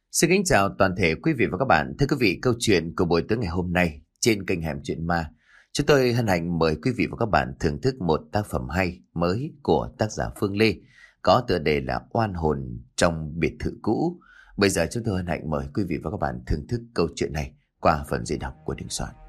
Xin kính chào toàn thể quý vị và các bạn. Thưa quý vị, câu chuyện của buổi tối ngày hôm nay trên kênh Hẻm Chuyện Ma, chúng tôi hân hạnh mời quý vị và các bạn thưởng thức một tác phẩm hay mới của tác giả Phương Lê có tựa đề là Oan hồn trong biệt thự cũ. Bây giờ chúng tôi hân hạnh mời quý vị và các bạn thưởng thức câu chuyện này qua phần diễn đọc của Đình Soạn.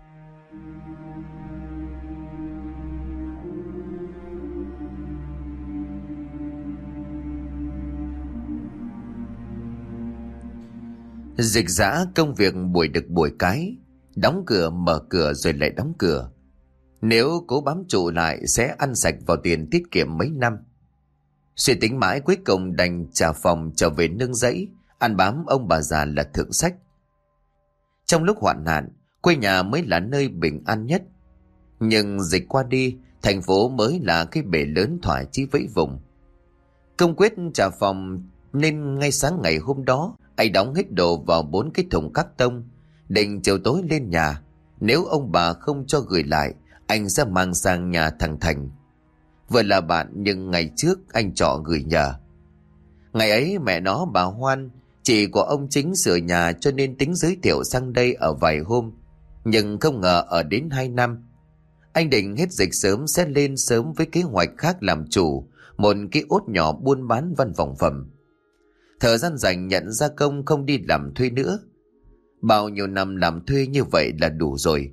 Dịch dã công việc buổi đực buổi cái, đóng cửa mở cửa rồi lại đóng cửa. Nếu cố bám trụ lại sẽ ăn sạch vào tiền tiết kiệm mấy năm. Suy tính mãi cuối cùng đành trả phòng trở về nương rẫy, ăn bám ông bà già là thượng sách. Trong lúc hoạn nạn, quê nhà mới là nơi bình an nhất. Nhưng dịch qua đi, thành phố mới là cái bể lớn thỏa chí vẫy vùng. Công quyết trả phòng nên ngay sáng ngày hôm đó, anh đóng hết đồ vào 4 cái thùng cát tông, định chiều tối lên nhà. Nếu ông bà không cho gửi lại, anh sẽ mang sang nhà thằng Thành. Vừa là bạn nhưng ngày trước anh trọ gửi nhờ. Ngày ấy mẹ nó bà Hoan, chị của ông Chính sửa nhà cho nên tính giới thiệu sang đây ở vài hôm. Nhưng không ngờ ở đến 2 năm. Anh định hết dịch sớm sẽ lên sớm với kế hoạch khác làm chủ một cái ốt nhỏ buôn bán văn phòng phẩm. Thời gian rảnh nhận gia công không đi làm thuê nữa. Bao nhiêu năm làm thuê như vậy là đủ rồi.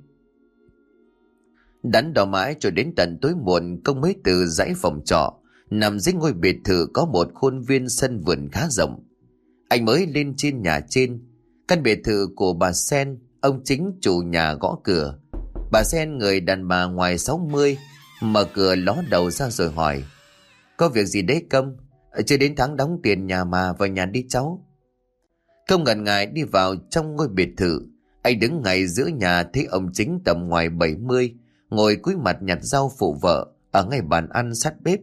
Đắn đo mãi cho đến tận tối muộn, công mới từ dãy phòng trọ nằm dưới ngôi biệt thự có một khuôn viên sân vườn khá rộng. Anh mới lên trên nhà trên. Căn biệt thự của bà Sen, ông Chính chủ nhà gõ cửa. Bà Sen người đàn bà ngoài 60, mở cửa ló đầu ra rồi hỏi: "Có việc gì đấy Công? Chưa đến tháng đóng tiền nhà mà, vào nhà đi cháu." Công ngần ngại đi vào trong ngôi biệt thự. Anh đứng ngay giữa nhà thấy ông Chính tầm ngoài 70, ngồi cúi mặt nhặt rau phụ vợ ở ngay bàn ăn sát bếp.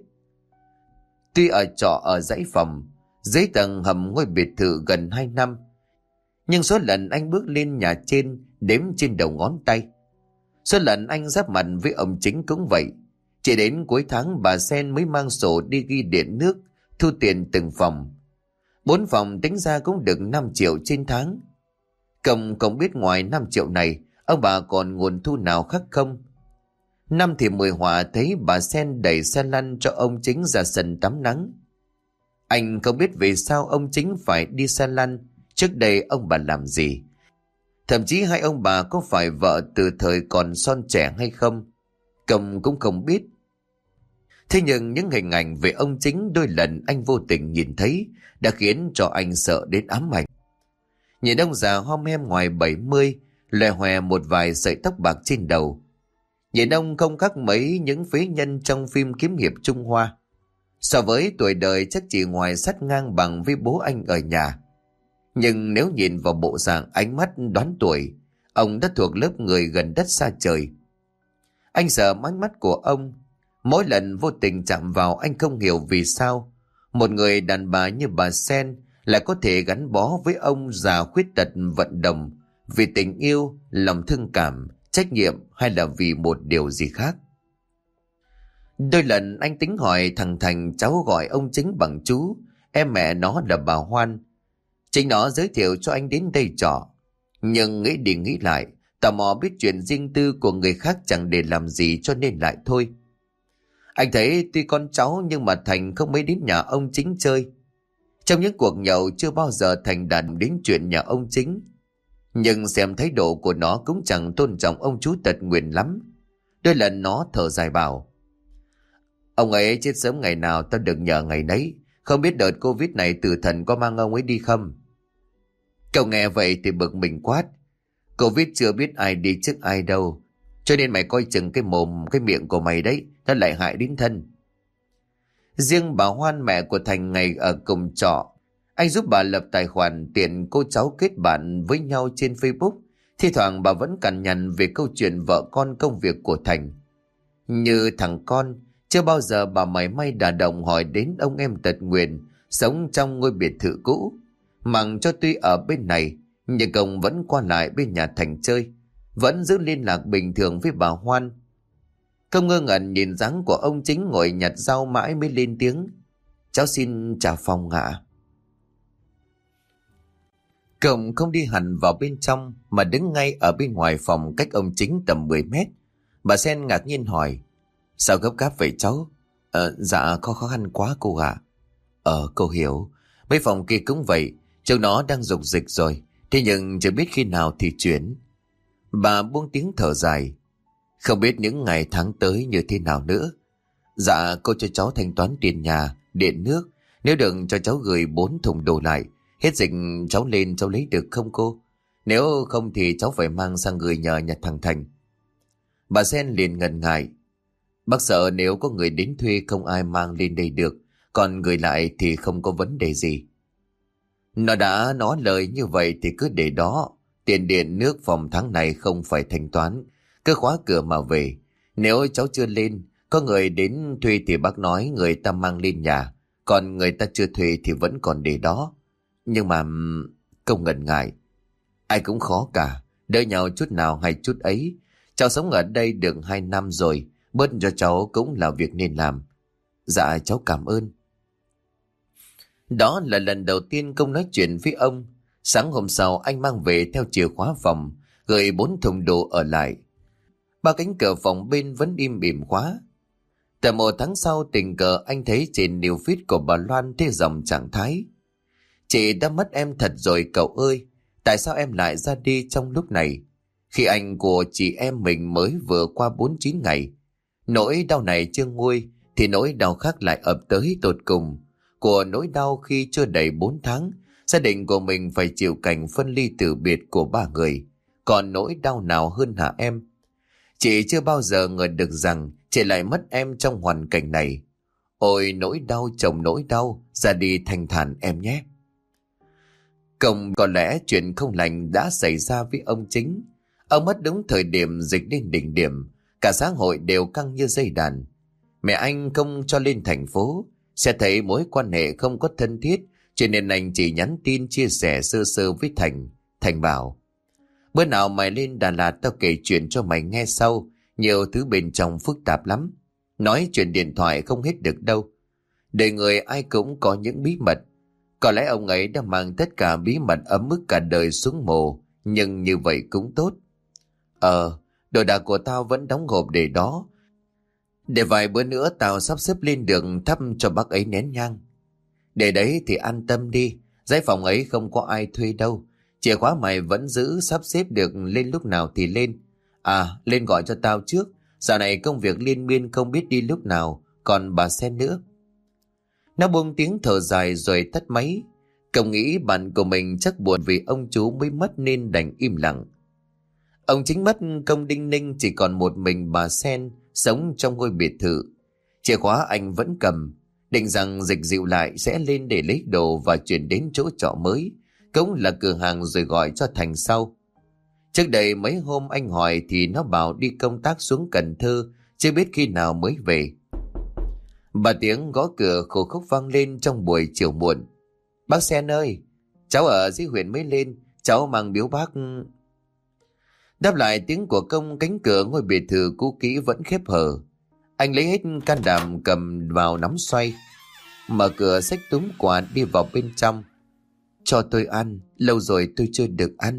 Tuy ở trọ ở dãy phòng, dưới tầng hầm ngôi biệt thự gần 2 năm, nhưng số lần anh bước lên nhà trên đếm trên đầu ngón tay. Số lần anh giáp mặt với ông Chính cũng vậy. Chỉ đến cuối tháng bà Sen mới mang sổ đi ghi điện nước, thu tiền từng phòng. 4 phòng tính ra cũng được 5 triệu trên tháng. Công không biết ngoài 5 triệu này, ông bà còn nguồn thu nào khác không. Năm thì 10 họa thấy bà Sen đẩy xe lăn cho ông Chính ra sân tắm nắng. Anh không biết vì sao ông Chính phải đi xe lăn, trước đây ông bà làm gì. Thậm chí hai ông bà có phải vợ từ thời còn son trẻ hay không, Công cũng không biết. Thế nhưng những hình ảnh về ông Chính đôi lần anh vô tình nhìn thấy đã khiến cho anh sợ đến ám ảnh. Nhìn ông già hom hem ngoài 70, lòe hòe một vài sợi tóc bạc trên đầu. Nhìn ông không khác mấy những phế nhân trong phim kiếm hiệp Trung Hoa. So với tuổi đời chắc chỉ ngoài sát ngang bằng với bố anh ở nhà. Nhưng nếu nhìn vào bộ dạng ánh mắt đoán tuổi, ông đã thuộc lớp người gần đất xa trời. Anh sợ ánh mắt của ông. Mỗi lần vô tình chạm vào anh không hiểu vì sao một người đàn bà như bà Sen lại có thể gắn bó với ông già khuyết tật vận động vì tình yêu, lòng thương cảm, trách nhiệm hay là vì một điều gì khác. Đôi lần anh tính hỏi thằng Thành, cháu gọi ông Chính bằng chú, em mẹ nó là bà Hoan. Chính nó giới thiệu cho anh đến đây trọ. Nhưng nghĩ đi nghĩ lại, tò mò biết chuyện riêng tư của người khác chẳng để làm gì cho nên lại thôi. Anh thấy tuy con cháu nhưng mà Thành không mấy đến nhà ông Chính chơi. Trong những cuộc nhậu chưa bao giờ Thành đàn đến chuyện nhà ông Chính. Nhưng xem thái độ của nó cũng chẳng tôn trọng ông chú tật nguyền lắm. Đôi lần nó thở dài bảo: "Ông ấy chết sớm ngày nào tao được nhờ ngày nấy. Không biết đợt Covid này tử thần có mang ông ấy đi không?" Cậu nghe vậy thì bực mình quát: "Covid chưa biết ai đi trước ai đâu. Cho nên mày coi chừng cái mồm cái miệng của mày đấy, nó lại hại đến thân." Riêng bà Hoan, mẹ của Thành, ngày ở cùng trọ, anh giúp bà lập tài khoản tiện cô cháu kết bạn với nhau trên Facebook. Thi thoảng bà vẫn cằn nhằn về câu chuyện vợ con công việc của Thành. Như thằng con, chưa bao giờ bà mảy may đả động hỏi đến ông em tật nguyền sống trong ngôi biệt thự cũ. Mặc cho tuy ở bên này, nhưng công vẫn qua lại bên nhà Thành chơi, vẫn giữ liên lạc bình thường với bà Hoan. Công ngơ ngẩn nhìn dáng của ông Chính ngồi nhặt rau mãi mới lên tiếng: "Cháu xin trả phòng ạ." Công không đi hẳn vào bên trong mà đứng ngay ở bên ngoài phòng cách ông Chính tầm 10 mét. Bà Sen ngạc nhiên hỏi: Sao gấp gáp vậy cháu? Dạ khó khăn quá cô ạ. Cô hiểu. Mấy phòng kia cũng vậy. Chúng nó đang dục dịch rồi. Thế nhưng chưa biết khi nào thì chuyển. Bà buông tiếng thở dài. Không biết những ngày tháng tới như thế nào nữa. Dạ cô cho cháu thanh toán tiền nhà, điện nước. Nếu được cho cháu gửi 4 thùng đồ lại. Hết dịch cháu lên cháu lấy được không cô? Nếu không thì cháu phải mang sang gửi nhờ nhà thằng Thành. Bà Sen liền ngần ngại. Bác sợ nếu có người đến thuê không ai mang lên đây được. Còn gửi lại thì không có vấn đề gì. Nó đã nói lời như vậy thì cứ để đó. Tiền điện nước phòng tháng này không phải thanh toán. Cứ khóa cửa mà về. Nếu cháu chưa lên, có người đến thuê thì bác nói người ta mang lên nhà. Còn người ta chưa thuê thì vẫn còn để đó. Nhưng mà không ngần ngại. Ai cũng khó cả. Đỡ nhau chút nào hay chút ấy. Cháu sống ở đây được 2 năm rồi. Bớt cho cháu cũng là việc nên làm. Dạ cháu cảm ơn. Đó là lần đầu tiên Công nói chuyện với ông. Sáng hôm sau anh mang về theo chìa khóa phòng, gửi 4 thùng đồ ở lại. Ba cánh cửa phòng bên vẫn im ỉm khóa. Tầm 1 tháng sau tình cờ anh thấy trên new feed của bà Loan thế dòng trạng thái: Chị đã mất em thật rồi cậu ơi. Tại sao em lại ra đi trong lúc này? Khi anh của chị em mình mới vừa qua 49 ngày. Nỗi đau này chưa nguôi thì nỗi đau khác lại ập tới tột cùng. Của nỗi đau khi chưa đầy 4 tháng, gia đình của mình phải chịu cảnh phân ly từ biệt của 3 người. Còn nỗi đau nào hơn hả em? Chị chưa bao giờ ngờ được rằng chị lại mất em trong hoàn cảnh này. Ôi nỗi đau chồng nỗi đau, ra đi thanh thản em nhé. Có lẽ chuyện không lành đã xảy ra với ông Chính. Ông mất đúng thời điểm dịch đến đỉnh điểm. Cả xã hội đều căng như dây đàn. Mẹ anh không cho lên thành phố. Sẽ thấy mối quan hệ không có thân thiết, cho nên anh chỉ nhắn tin chia sẻ sơ sơ với Thành. Thành bảo: Bữa nào mày lên Đà Lạt tao kể chuyện cho mày nghe sau. Nhiều thứ bên trong phức tạp lắm. Nói chuyện điện thoại không hết được đâu. Đời người ai cũng có những bí mật. Có lẽ ông ấy đã mang tất cả bí mật ấm ức cả đời xuống mồ. Nhưng như vậy cũng tốt. Đồ đạc của tao vẫn đóng hộp để đó. Để vài bữa nữa tao sắp xếp lên đường thăm cho bác ấy nén nhang. Để đấy thì an tâm đi. Giấy phòng ấy không có ai thuê đâu. Chìa khóa mày vẫn giữ, sắp xếp được lên lúc nào thì lên. Lên gọi cho tao trước. Dạo này công việc liên miên không biết đi lúc nào. Còn bà Sen nữa. Nó buông tiếng thở dài rồi tắt máy. Công nghĩ bạn của mình chắc buồn vì ông chú mới mất nên đành im lặng. Ông Chính mất, Công đinh ninh chỉ còn một mình bà Sen sống trong ngôi biệt thự. Chìa khóa anh vẫn cầm, định rằng dịch dịu lại sẽ lên để lấy đồ và chuyển đến chỗ trọ mới, cũng là cửa hàng rồi gọi cho Thành sau. Trước đây mấy hôm anh hỏi thì nó bảo đi công tác xuống Cần Thơ, chưa biết khi nào mới về. Bà tiếng gõ cửa khổ khúc vang lên trong buổi chiều muộn. Bác Sen ơi, cháu ở dưới huyện mới lên, cháu mang biếu bác. Đáp lại tiếng của Công, cánh cửa ngôi biệt thự cũ kỹ vẫn khép hờ. Anh lấy hết can đảm cầm vào nắm xoay, mở cửa xách túm quà đi vào bên trong. Cho tôi ăn, lâu rồi tôi chưa được ăn.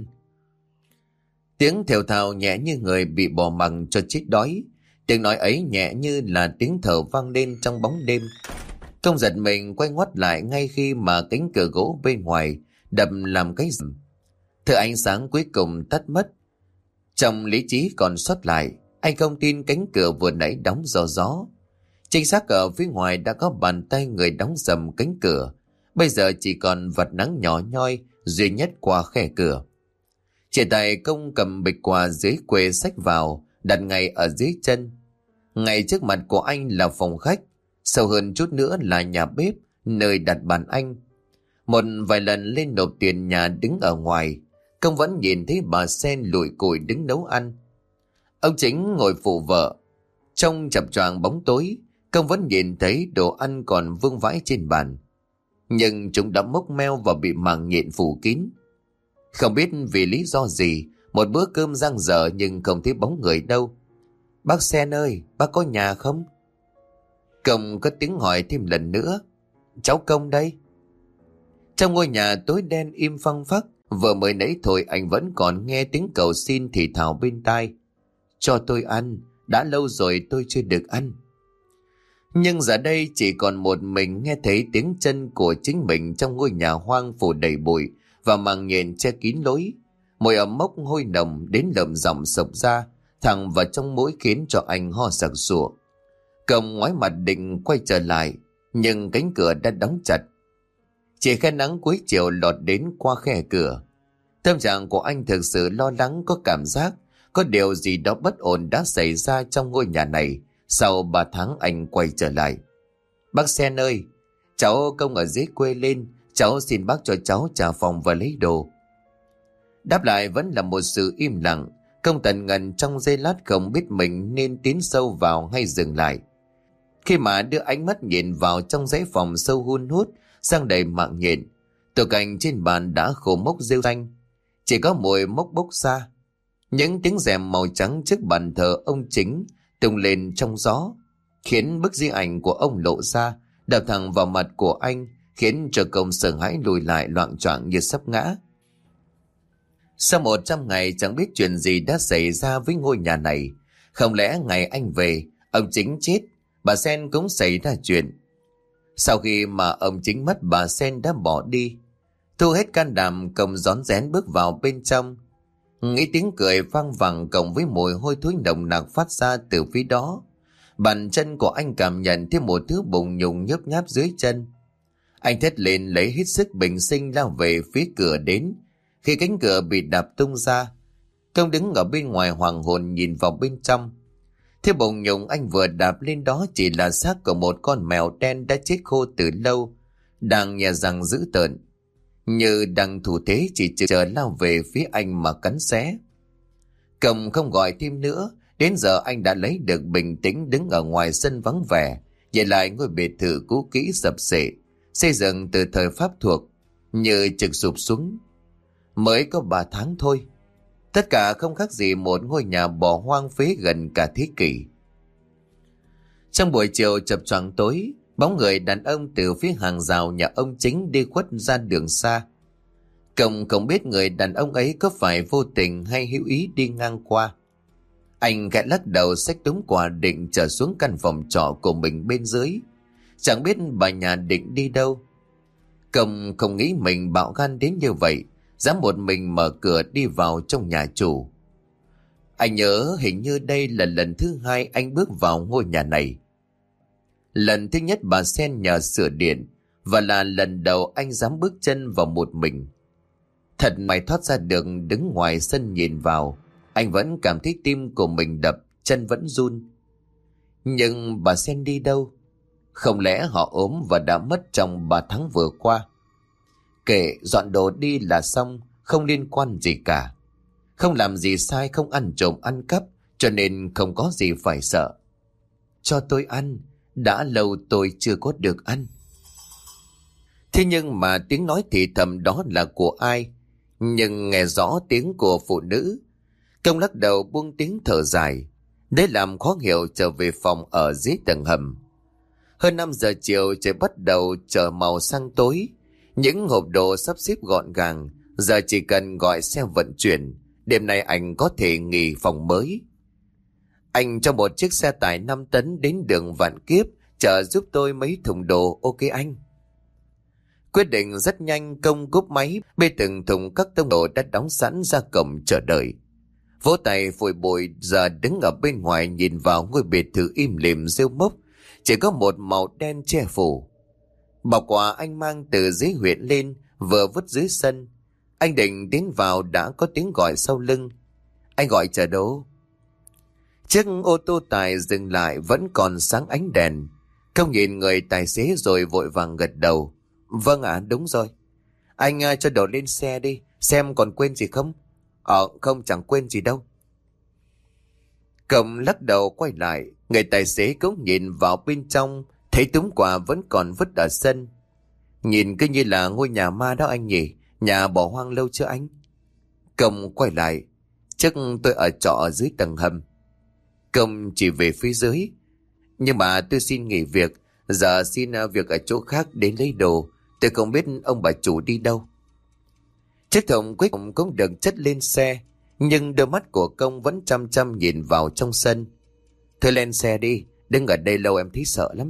Tiếng thều thào nhẹ như người bị bỏ mặc cho chết đói. Tiếng nói ấy nhẹ như là tiếng thở vang lên trong bóng đêm. Công giật mình quay ngoắt lại ngay khi mà cánh cửa gỗ bên ngoài đập làm cái rầm. Thứ ánh sáng cuối cùng tắt mất. Trong lý trí còn sót lại, anh không tin cánh cửa vừa nãy đóng do gió. Chính xác ở phía ngoài đã có bàn tay người đóng sầm cánh cửa. Bây giờ chỉ còn vật nắng nhỏ nhoi duy nhất qua khe cửa. Trên tay Công cầm bịch quà dưới quê xách vào, đặt ngay ở dưới chân. Ngay trước mặt của anh là phòng khách, sâu hơn chút nữa là nhà bếp, nơi đặt bàn anh. Một vài lần lên nộp tiền nhà đứng ở ngoài, Công vẫn nhìn thấy bà Sen lủi củi đứng nấu ăn. Ông Chính ngồi phụ vợ. Trong chập choạng bóng tối, Công vẫn nhìn thấy đồ ăn còn vương vãi trên bàn. Nhưng chúng đã mốc meo và bị màng nhện phủ kín. Không biết vì lý do gì, một bữa cơm dang dở nhưng không thấy bóng người đâu. Bác Sen ơi, bác có nhà không? Công có tiếng hỏi thêm lần nữa. Cháu Công đây. Trong ngôi nhà tối đen im phăng phắc, Vừa mới nãy thôi anh vẫn còn nghe tiếng cầu xin thì thào bên tai. Cho tôi ăn, đã lâu rồi tôi chưa được ăn. Nhưng giờ đây chỉ còn một mình nghe thấy tiếng chân của chính mình trong ngôi nhà hoang phủ đầy bụi và màng nhện che kín lối. Mùi ẩm mốc hôi nồng đến lợm giọng sộc ra, thẳng vào trong mũi khiến cho anh ho sặc sụa. Cầm ngoái mặt định quay trở lại, nhưng cánh cửa đã đóng chặt. Chỉ khe nắng cuối chiều lọt đến qua khe cửa. Tâm trạng của anh thực sự lo lắng, có cảm giác có điều gì đó bất ổn đã xảy ra trong ngôi nhà này. Sau 3 tháng anh quay trở lại. Bác Sen ơi, cháu Công ở dưới quê lên, cháu xin bác cho cháu trả phòng và lấy đồ. Đáp lại vẫn là một sự im lặng. Công tần ngần trong giây lát không biết mình nên tiến sâu vào hay dừng lại. Khi mà đưa ánh mắt nhìn vào trong dãy phòng sâu hun hút, sang đầy mạng nhện, tủ cành trên bàn đã khô mốc rêu xanh, chỉ có mùi mốc bốc xa. Những tiếng rèm màu trắng trước bàn thờ ông chính tung lên trong gió, khiến bức di ảnh của ông lộ ra, đập thẳng vào mặt của anh, khiến cho Công sợ hãi lùi lại loạng choạng như sắp ngã. Sau 100 ngày chẳng biết chuyện gì đã xảy ra với ngôi nhà này. Không lẽ ngày anh về, ông chính chết, bà Sen cũng xảy ra chuyện. Sau khi mà ông chính mất, bà Sen đã bỏ đi. Thu hết can đảm, Công rón rén bước vào bên trong. Nghĩ tiếng cười vang vẳng cộng với mùi hôi thối nồng nặc phát ra từ phía đó. Bàn chân của anh cảm nhận thêm một thứ bùng nhùng nhớp nháp dưới chân. Anh thét lên lấy hết sức bình sinh lao về phía cửa đến. Khi cánh cửa bị đạp tung ra, Công đứng ở bên ngoài hoàng hồn nhìn vào bên trong. Thế bùng nhùng anh vừa đạp lên đó chỉ là xác của một con mèo đen đã chết khô từ lâu, đang nhè răng dữ tợn, như đang thủ thế chỉ chờ lao về phía anh mà cắn xé. Công không gọi thêm nữa. Đến giờ anh đã lấy được bình tĩnh, đứng ở ngoài sân vắng vẻ, nhìn lại ngôi biệt thự cũ kỹ sập xệ, xây dựng từ thời Pháp thuộc, như trực sụp xuống. Mới có 3 tháng thôi, tất cả không khác gì một ngôi nhà bỏ hoang phế gần cả thế kỷ. Trong buổi chiều chập choạng tối, bóng người đàn ông từ phía hàng rào nhà ông chính đi khuất ra đường xa. Công không biết người đàn ông ấy có phải vô tình hay hữu ý đi ngang qua. Anh gã lắc đầu xách túi quà định trở xuống căn phòng trọ của mình bên dưới. Chẳng biết bà nhà định đi đâu. Công không nghĩ mình bạo gan đến như vậy, dám một mình mở cửa đi vào trong nhà chủ. Anh nhớ hình như đây là lần thứ 2 anh bước vào ngôi nhà này. Lần thứ nhất bà Sen nhờ sửa điện, và là lần đầu anh dám bước chân vào một mình. Thật may thoát ra đường đứng ngoài sân nhìn vào, anh vẫn cảm thấy tim của mình đập, chân vẫn run. Nhưng bà Sen đi đâu? Không lẽ họ ốm và đã mất trong 3 tháng vừa qua? Kệ, dọn đồ đi là xong, không liên quan gì cả. Không làm gì sai, không ăn trộm ăn cắp, cho nên không có gì phải sợ. Cho tôi ăn, đã lâu tôi chưa có được ăn. Thế nhưng mà tiếng nói thì thầm đó là của ai? Nhưng nghe rõ tiếng của phụ nữ. Công lắc đầu buông tiếng thở dài, để làm khó hiểu trở về phòng ở dưới tầng hầm. Hơn 5 giờ chiều, trời bắt đầu trở màu sang tối. Những hộp đồ sắp xếp gọn gàng, giờ chỉ cần gọi xe vận chuyển. Đêm nay anh có thể nghỉ phòng mới. Anh cho một chiếc xe tải 5 tấn đến đường Vạn Kiếp, chở giúp tôi mấy thùng đồ, ok anh? Quyết định rất nhanh, Công cúp máy, bê từng thùng các tông đồ đã đóng sẵn ra cổng chờ đợi. Vỗ tay phủi bụi, giờ đứng ở bên ngoài nhìn vào ngôi biệt thự im lìm rêu mốc, chỉ có một màu đen che phủ. Bọc quà anh mang từ dưới huyện lên, vừa vứt dưới sân. Anh định tiến vào đã có tiếng gọi sau lưng. Anh gọi chờ đâu? Chiếc ô tô tải dừng lại, vẫn còn sáng ánh đèn. Không nhìn người tài xế rồi vội vàng gật đầu. Vâng ạ, đúng rồi. Anh cho đồ lên xe đi, xem còn quên gì không? Không, chẳng quên gì đâu. Công lắc đầu quay lại, người tài xế cũng nhìn vào bên trong, thấy túm quà vẫn còn vứt ở sân. Nhìn cứ như là ngôi nhà ma đó anh nhỉ, nhà bỏ hoang lâu chưa anh? Công quay lại, chắc tôi ở trọ ở dưới tầng hầm. Công chỉ về phía dưới. Nhưng mà tôi xin nghỉ việc, giờ xin việc ở chỗ khác đến lấy đồ. Tôi không biết ông bà chủ đi đâu. Chiếc thùng cuối cùng cũng được chất lên xe, nhưng đôi mắt của công vẫn chăm chăm nhìn vào trong sân. Thôi lên xe đi, đứng ở đây lâu em thấy sợ lắm.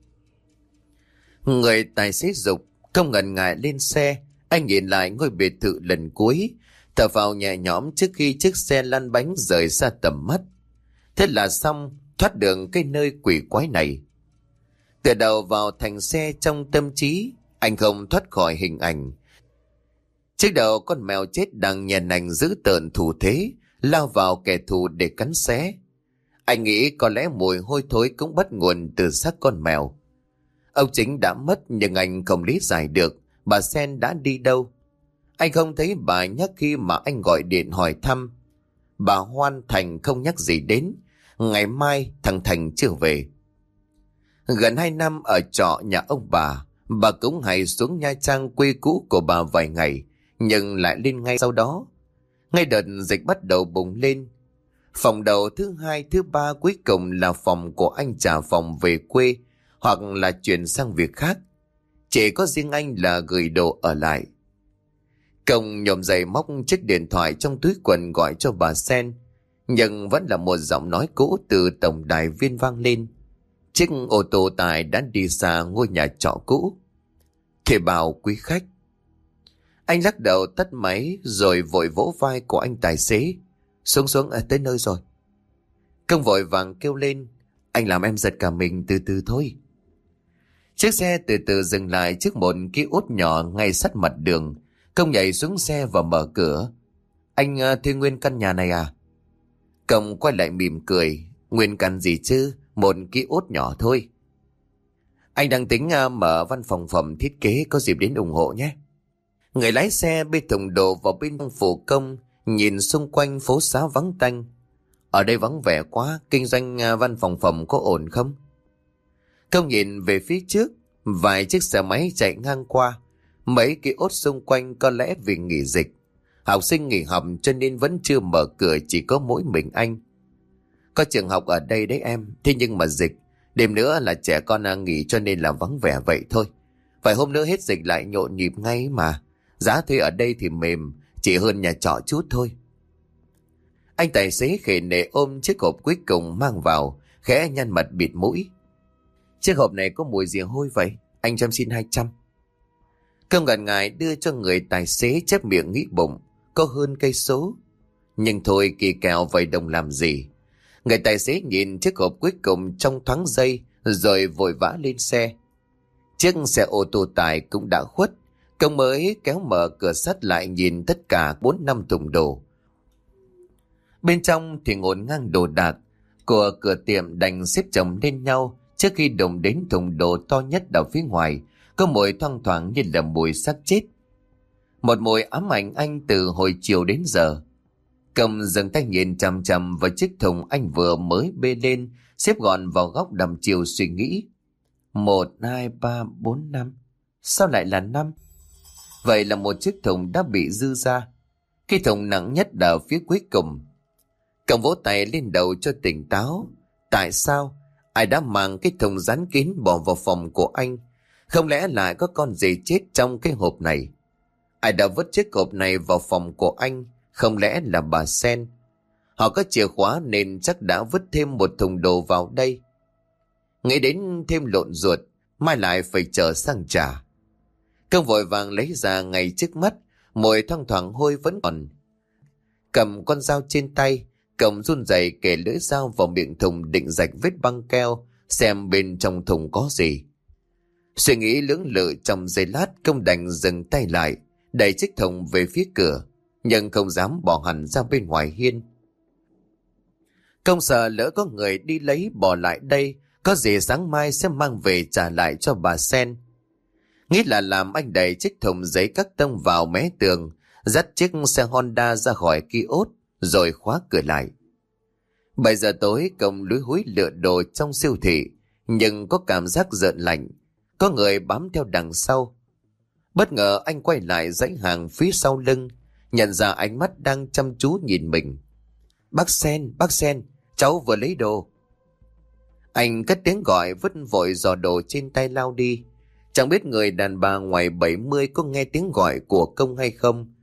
Người tài xế giục, không ngần ngại lên xe. Anh nhìn lại ngôi biệt thự lần cuối, thở phào nhẹ nhõm trước khi chiếc xe lăn bánh rời xa tầm mắt. Thế là xong, thoát được cái nơi quỷ quái này. Từ đầu vào thành xe trong tâm trí, anh không thoát khỏi hình ảnh chiếc đầu con mèo chết đang nhè nành dữ tợn thủ thế, lao vào kẻ thù để cắn xé. Anh nghĩ có lẽ mùi hôi thối cũng bắt nguồn từ xác con mèo. Ông Chính đã mất, nhưng anh không lý giải được bà Sen đã đi đâu. Anh không thấy bà nhắc khi mà anh gọi điện hỏi thăm. Bà Hoan Thành không nhắc gì đến. Ngày mai thằng Thành chưa về. Gần 2 năm ở trọ nhà ông bà cũng hay xuống Nha Trang quê cũ của bà vài ngày, nhưng lại lên ngay sau đó. Ngay đợt dịch bắt đầu bùng lên, phòng đầu thứ 2, thứ 3 cuối cùng là phòng của anh trả phòng về quê hoặc là chuyển sang việc khác. Chỉ có riêng anh là gửi đồ ở lại. Công nhổm dậy móc chiếc điện thoại trong túi quần gọi cho bà Sen, nhưng vẫn là một giọng nói cũ từ tổng đài viên vang lên. Chiếc ô tô tải đã đi xa ngôi nhà trọ cũ. Thề bảo quý khách. Anh lắc đầu tắt máy rồi vội vỗ vai của anh tài xế. Xuống tới nơi rồi. Công vội vàng kêu lên. Anh làm em giật cả mình, từ từ thôi. Chiếc xe từ từ dừng lại trước một ký ốt nhỏ ngay sát mặt đường. Công nhảy xuống xe và mở cửa. Anh thuê nguyên căn nhà này à? Công quay lại mỉm cười. Nguyên căn gì chứ, một ký ốt nhỏ thôi. Anh đang tính mở văn phòng phẩm thiết kế, có dịp đến ủng hộ nhé. Người lái xe bê thùng đồ vào bên trong phủ Công, nhìn xung quanh phố xá vắng tanh. Ở đây vắng vẻ quá, kinh doanh văn phòng phẩm có ổn không? Công nhìn về phía trước, vài chiếc xe máy chạy ngang qua. Mấy cái ốt xung quanh có lẽ vì nghỉ dịch. Học sinh nghỉ học cho nên vẫn chưa mở cửa, chỉ có mỗi mình anh. Có trường học ở đây đấy em, thế nhưng mà dịch. Đêm nữa là trẻ con nghỉ cho nên là vắng vẻ vậy thôi. Vài hôm nữa hết dịch lại nhộn nhịp ngay mà. Giá thuê ở đây thì mềm, chỉ hơn nhà trọ chút thôi. Anh tài xế khề nể ôm chiếc hộp cuối cùng mang vào, khẽ nhăn mặt bịt mũi. Chiếc hộp này có mùi gì hôi vậy? Anh cho em xin 200. Công ngần ngại đưa cho người tài xế, chép miệng nghĩ bụng, có hơn cây số. Nhưng thôi, kỳ kèo vậy đồng làm gì. Người tài xế nhìn chiếc hộp cuối cùng trong thoáng giây, rồi vội vã lên xe. Chiếc xe ô tô tải cũng đã khuất. Công mới kéo mở cửa sắt lại nhìn tất cả 4-5 thùng đồ. Bên trong thì ngổn ngang đồ đạc của cửa tiệm đành xếp chồng lên nhau. Trước khi đụng đến thùng đồ to nhất ở phía ngoài, có mùi thoang thoảng như là mùi xác chết. Một mùi ám ảnh anh từ hồi chiều đến giờ. Công dừng tay nhìn chằm chằm vào chiếc thùng anh vừa mới bê lên, xếp gọn vào góc đăm chiều suy nghĩ. 1, 2, 3, 4, 5. Sao lại là 5? Vậy là một chiếc thùng đã bị dư ra. Cái thùng nặng nhất ở phía cuối cùng. Công vỗ tay lên đầu cho tỉnh táo. Tại sao? Ai đã mang cái thùng dán kín bỏ vào phòng của anh? Không lẽ lại có con gì chết trong cái hộp này? Ai đã vứt chiếc hộp này vào phòng của anh? Không lẽ là bà Sen? Họ có chìa khóa nên chắc đã vứt thêm một thùng đồ vào đây. Nghĩ đến thêm lộn ruột, mai lại phải chờ sang trả. Công vội vàng lấy ra ngay trước mắt, mùi thoang thoảng hôi vẫn còn. Cầm con dao trên tay, Công run rẩy kề lưỡi dao vào miệng thùng định rạch vết băng keo, xem bên trong thùng có gì. Suy nghĩ lưỡng lự trong giây lát, Công đành dừng tay lại, đẩy chiếc thùng về phía cửa, nhưng không dám bỏ hẳn ra bên ngoài hiên. Công sợ lỡ có người đi lấy bỏ lại đây, có gì sáng mai sẽ mang về trả lại cho bà Sen. Nghĩ là làm, anh đẩy chiếc thùng giấy các tông vào mé tường, dắt chiếc xe Honda ra khỏi kiosk, rồi khóa cửa lại. 7 giờ tối, Công lúi húi lựa đồ trong siêu thị, nhưng có cảm giác rợn lạnh. Có người bám theo đằng sau. Bất ngờ anh quay lại dãy hàng phía sau lưng, nhận ra ánh mắt đang chăm chú nhìn mình. Bác Sen, cháu vừa lấy đồ. Anh cất tiếng gọi, vứt vội giỏ đồ trên tay lao đi. Chẳng biết người đàn bà ngoài 70 có nghe tiếng gọi của Công hay không,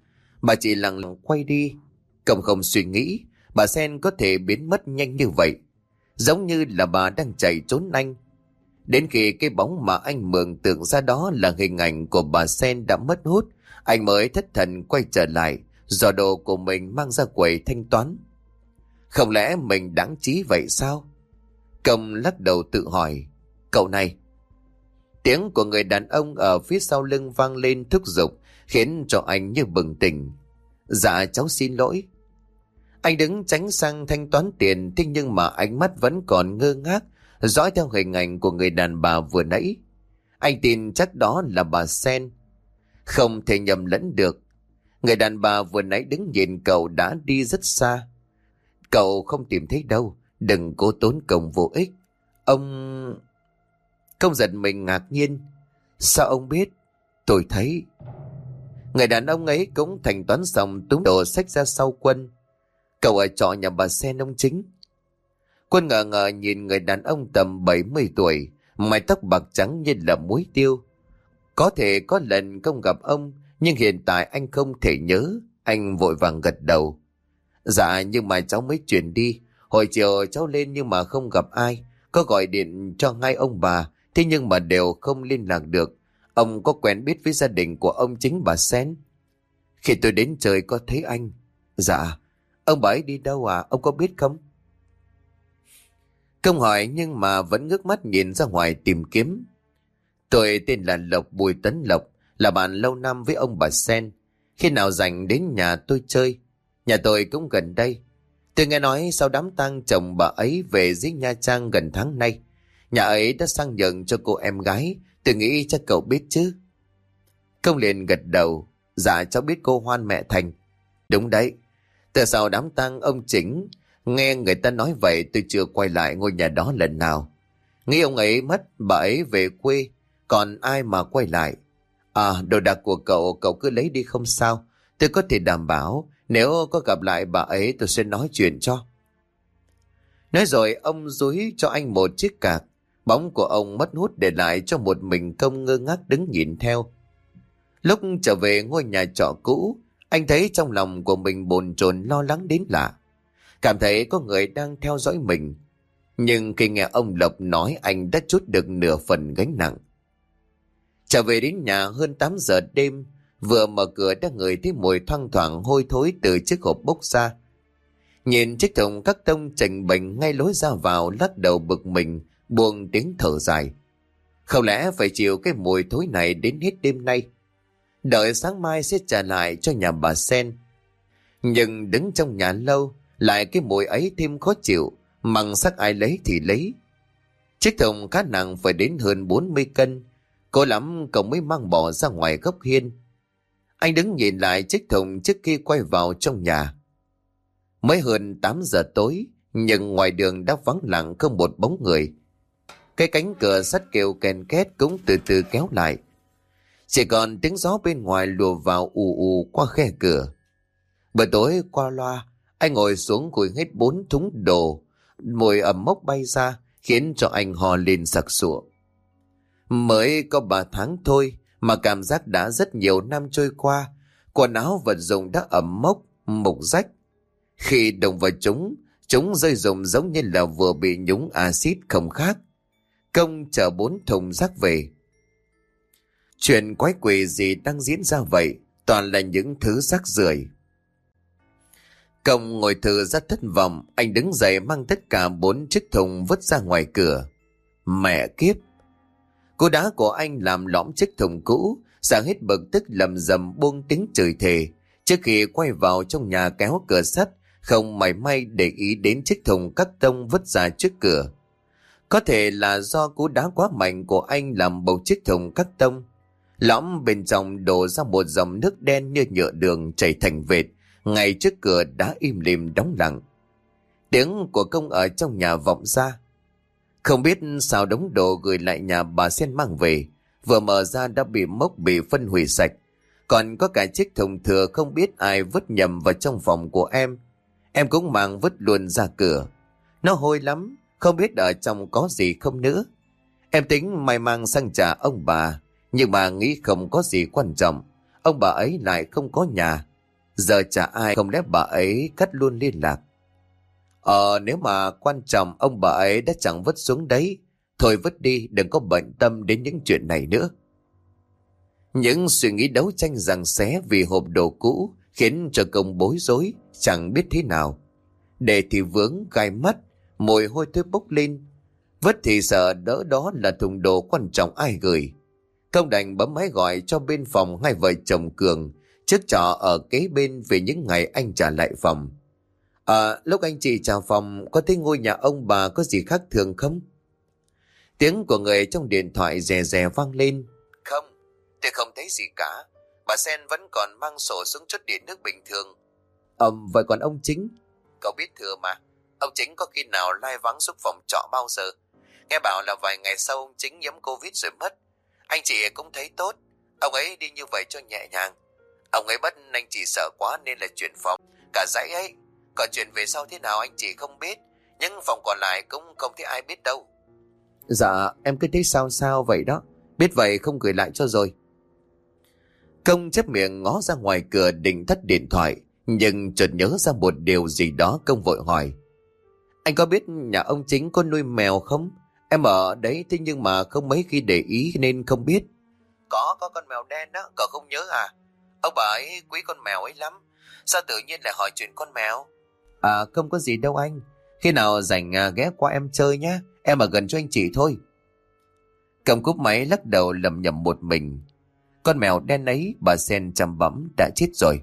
Bà chỉ lặng lặng quay đi. Công không suy nghĩ bà Sen có thể biến mất nhanh như vậy, giống như là bà đang chạy trốn anh. Đến khi cái bóng mà anh mường tượng ra đó là hình ảnh của bà Sen đã mất hút, anh mới thất thần quay trở lại, giỏ đồ của mình mang ra quầy thanh toán. Không lẽ mình đáng trí vậy sao? Công lắc đầu tự hỏi. Cậu này. Tiếng của người đàn ông ở phía sau lưng vang lên thúc giục, khiến cho anh như bừng tỉnh. Dạ cháu xin lỗi. Anh đứng tránh sang thanh toán tiền, thế nhưng mà ánh mắt vẫn còn ngơ ngác dõi theo hình ảnh của người đàn bà vừa nãy. Anh tin chắc đó là bà Sen, không thể nhầm lẫn được. Người đàn bà vừa nãy đứng nhìn cậu đã đi rất xa. Cậu không tìm thấy đâu, đừng cố tốn công vô ích. Ông... Công giật mình ngạc nhiên. Sao ông biết? Tôi thấy. Người đàn ông ấy cũng thanh toán xong túm đồ xách ra sau Quân. Cậu ở trọ nhà bà Sen ông chính. Quân ngờ ngờ nhìn người đàn ông tầm 70 tuổi, mái tóc bạc trắng như là muối tiêu. Có thể có lần Công gặp ông, nhưng hiện tại anh không thể nhớ. Anh vội vàng gật đầu. Dạ nhưng mà cháu mới chuyển đi. Hồi chiều cháu lên nhưng mà không gặp ai. Có gọi điện cho ngay ông bà, thế nhưng mà đều không liên lạc được. Ông có quen biết với gia đình của ông chính bà Sen? Khi tôi đến chơi có thấy anh. Dạ. Ông bà ấy đi đâu à? Ông có biết không? Công hỏi nhưng mà vẫn ngước mắt nhìn ra ngoài tìm kiếm. Tôi tên là Lộc, Bùi Tấn Lộc, là bạn lâu năm với ông bà Sen. Khi nào rảnh đến nhà tôi chơi. Nhà tôi cũng gần đây. Tôi nghe nói sau đám tang chồng bà ấy về dưới Nha Trang gần tháng nay, nhà ấy đã sang nhận cho cô em gái. Tôi nghĩ chắc cậu biết chứ. Công liền gật đầu. Dạ cháu biết cô Hoan mẹ Thành. Đúng đấy. Từ sau đám tang ông Chính, nghe người ta nói vậy tôi chưa quay lại ngôi nhà đó lần nào. Nghĩ ông ấy mất, bà ấy về quê, còn ai mà quay lại. À, đồ đạc của cậu cứ lấy đi không sao. Tôi có thể đảm bảo nếu có gặp lại bà ấy tôi sẽ nói chuyện cho. Nói rồi ông dúi cho anh một chiếc cạc. Bóng của ông mất hút để lại cho một mình Công ngơ ngác đứng nhìn theo. Lúc trở về ngôi nhà trọ cũ, anh thấy trong lòng của mình bồn chồn lo lắng đến lạ. Cảm thấy có người đang theo dõi mình. Nhưng khi nghe ông Lộc nói anh đã trút được nửa phần gánh nặng. Trở về đến nhà hơn 8 giờ đêm, vừa mở cửa đã ngửi thấy mùi thoang thoảng hôi thối từ chiếc hộp bốc ra. Nhìn chiếc thùng các tông chành bệnh ngay lối ra vào, lắc đầu bực mình, buông tiếng thở dài. Không lẽ phải chịu cái mùi thối này đến hết đêm nay? Đợi sáng mai sẽ trả lại cho nhà bà Sen. Nhưng đứng trong nhà lâu, lại cái mùi ấy thêm khó chịu, mằng sắc ai lấy thì lấy. Chiếc thùng khá nặng, phải đến hơn 40 cân. Cố lắm cậu mới mang bỏ ra ngoài góc hiên. Anh đứng nhìn lại chiếc thùng trước khi quay vào trong nhà. Mới hơn 8 giờ tối, nhưng ngoài đường đã vắng lặng không một bóng người. Cái cánh cửa sắt kêu ken két cũng từ từ kéo lại. Chỉ còn tiếng gió bên ngoài lùa vào ù ù qua khe cửa. Bữa tối qua loa, anh ngồi xuống gùi hết 4 thúng đồ. Mùi ẩm mốc bay ra khiến cho anh hò lên sặc sụa. Mới có 3 tháng thôi mà cảm giác đã rất nhiều năm trôi qua. Quần áo vật dụng đã ẩm mốc, mục rách. Khi đụng vào chúng rơi rụng giống như là vừa bị nhúng axit không khác. Công chở 4 thùng rác về. Chuyện quái quỷ gì đang diễn ra vậy? Toàn là những thứ rác rưởi. Công ngồi thử ra thất vọng. Anh đứng dậy mang tất cả 4 chiếc thùng vứt ra ngoài cửa. Mẹ kiếp! Cú đá của anh làm lõm chiếc thùng cũ. Sang hết bực tức lầm rầm buông tiếng chửi thề. Trước khi quay vào trong nhà kéo cửa sắt, không mảy may để ý đến chiếc thùng cắt tông vứt ra trước cửa. Có thể là do cú đá quá mạnh của anh làm bầu chiếc thùng cắt tông. Lõm bên trong đổ ra một dòng nước đen như nhựa đường chảy thành vệt. Ngay trước cửa đã im lìm đóng lặng. Tiếng của Công ở trong nhà vọng ra. Không biết sao đống đồ gửi lại nhà bà Sen mang về, vừa mở ra đã bị mốc, bị phân hủy sạch. Còn có cả chiếc thùng thừa không biết ai vứt nhầm vào trong phòng của em. Em cũng mang vứt luôn ra cửa. Nó hôi lắm, không biết ở trong có gì không nữa. Em tính mai mang sang trả ông bà, nhưng mà nghĩ không có gì quan trọng. Ông bà ấy lại không có nhà. Giờ chả ai, không lẽ bà ấy cắt luôn liên lạc? Nếu mà quan trọng ông bà ấy đã chẳng vứt xuống đấy. Thôi vứt đi, đừng có bận tâm đến những chuyện này nữa. Những suy nghĩ đấu tranh giằng xé vì hộp đồ cũ khiến cho Công bối rối, chẳng biết thế nào. Để thì vướng gai mắt, mùi hôi thối bốc lên. Vứt thì sợ đỡ đó là thùng đồ quan trọng ai gửi. Công đành bấm máy gọi cho bên phòng hai vợ chồng Cường, trước trọ ở kế bên về những ngày anh trả lại phòng. Lúc anh chị trả phòng, có thấy ngôi nhà ông bà có gì khác thường không? Tiếng của người trong điện thoại rè rè vang lên. Không, tôi không thấy gì cả. Bà Sen vẫn còn mang sổ xuống chốt điện nước bình thường. Vậy còn ông Chính? Cậu biết thừa mà. Ông Chính có khi nào lai vắng xuống phòng trọ bao giờ? Nghe bảo là vài ngày sau ông Chính nhiễm Covid rồi mất. Anh chị cũng thấy tốt. Ông ấy đi như vậy cho nhẹ nhàng. Ông ấy mất anh chị sợ quá nên là chuyển phòng. Cả dãy ấy. Còn chuyện về sau thế nào anh chị không biết. Nhưng phòng còn lại cũng không thấy ai biết đâu. Dạ em cứ thấy sao sao vậy đó. Biết vậy không gửi lại cho rồi. Công chép miệng ngó ra ngoài cửa định tắt điện thoại. Nhưng chợt nhớ ra một điều gì đó, Công vội hỏi. Anh có biết nhà ông Chính có nuôi mèo không? Em ở đấy thế nhưng mà không mấy khi để ý nên không biết. Có con mèo đen đó, cậu không nhớ à? Ông bà ấy quý con mèo ấy lắm. Sao tự nhiên lại hỏi chuyện con mèo? Không có gì đâu anh. Khi nào rảnh ghé qua em chơi nhé. Em ở gần cho anh chị thôi. Cầm cúp máy lắc đầu lẩm nhẩm một mình. Con mèo đen ấy bà Sen chăm bẵm đã chết rồi.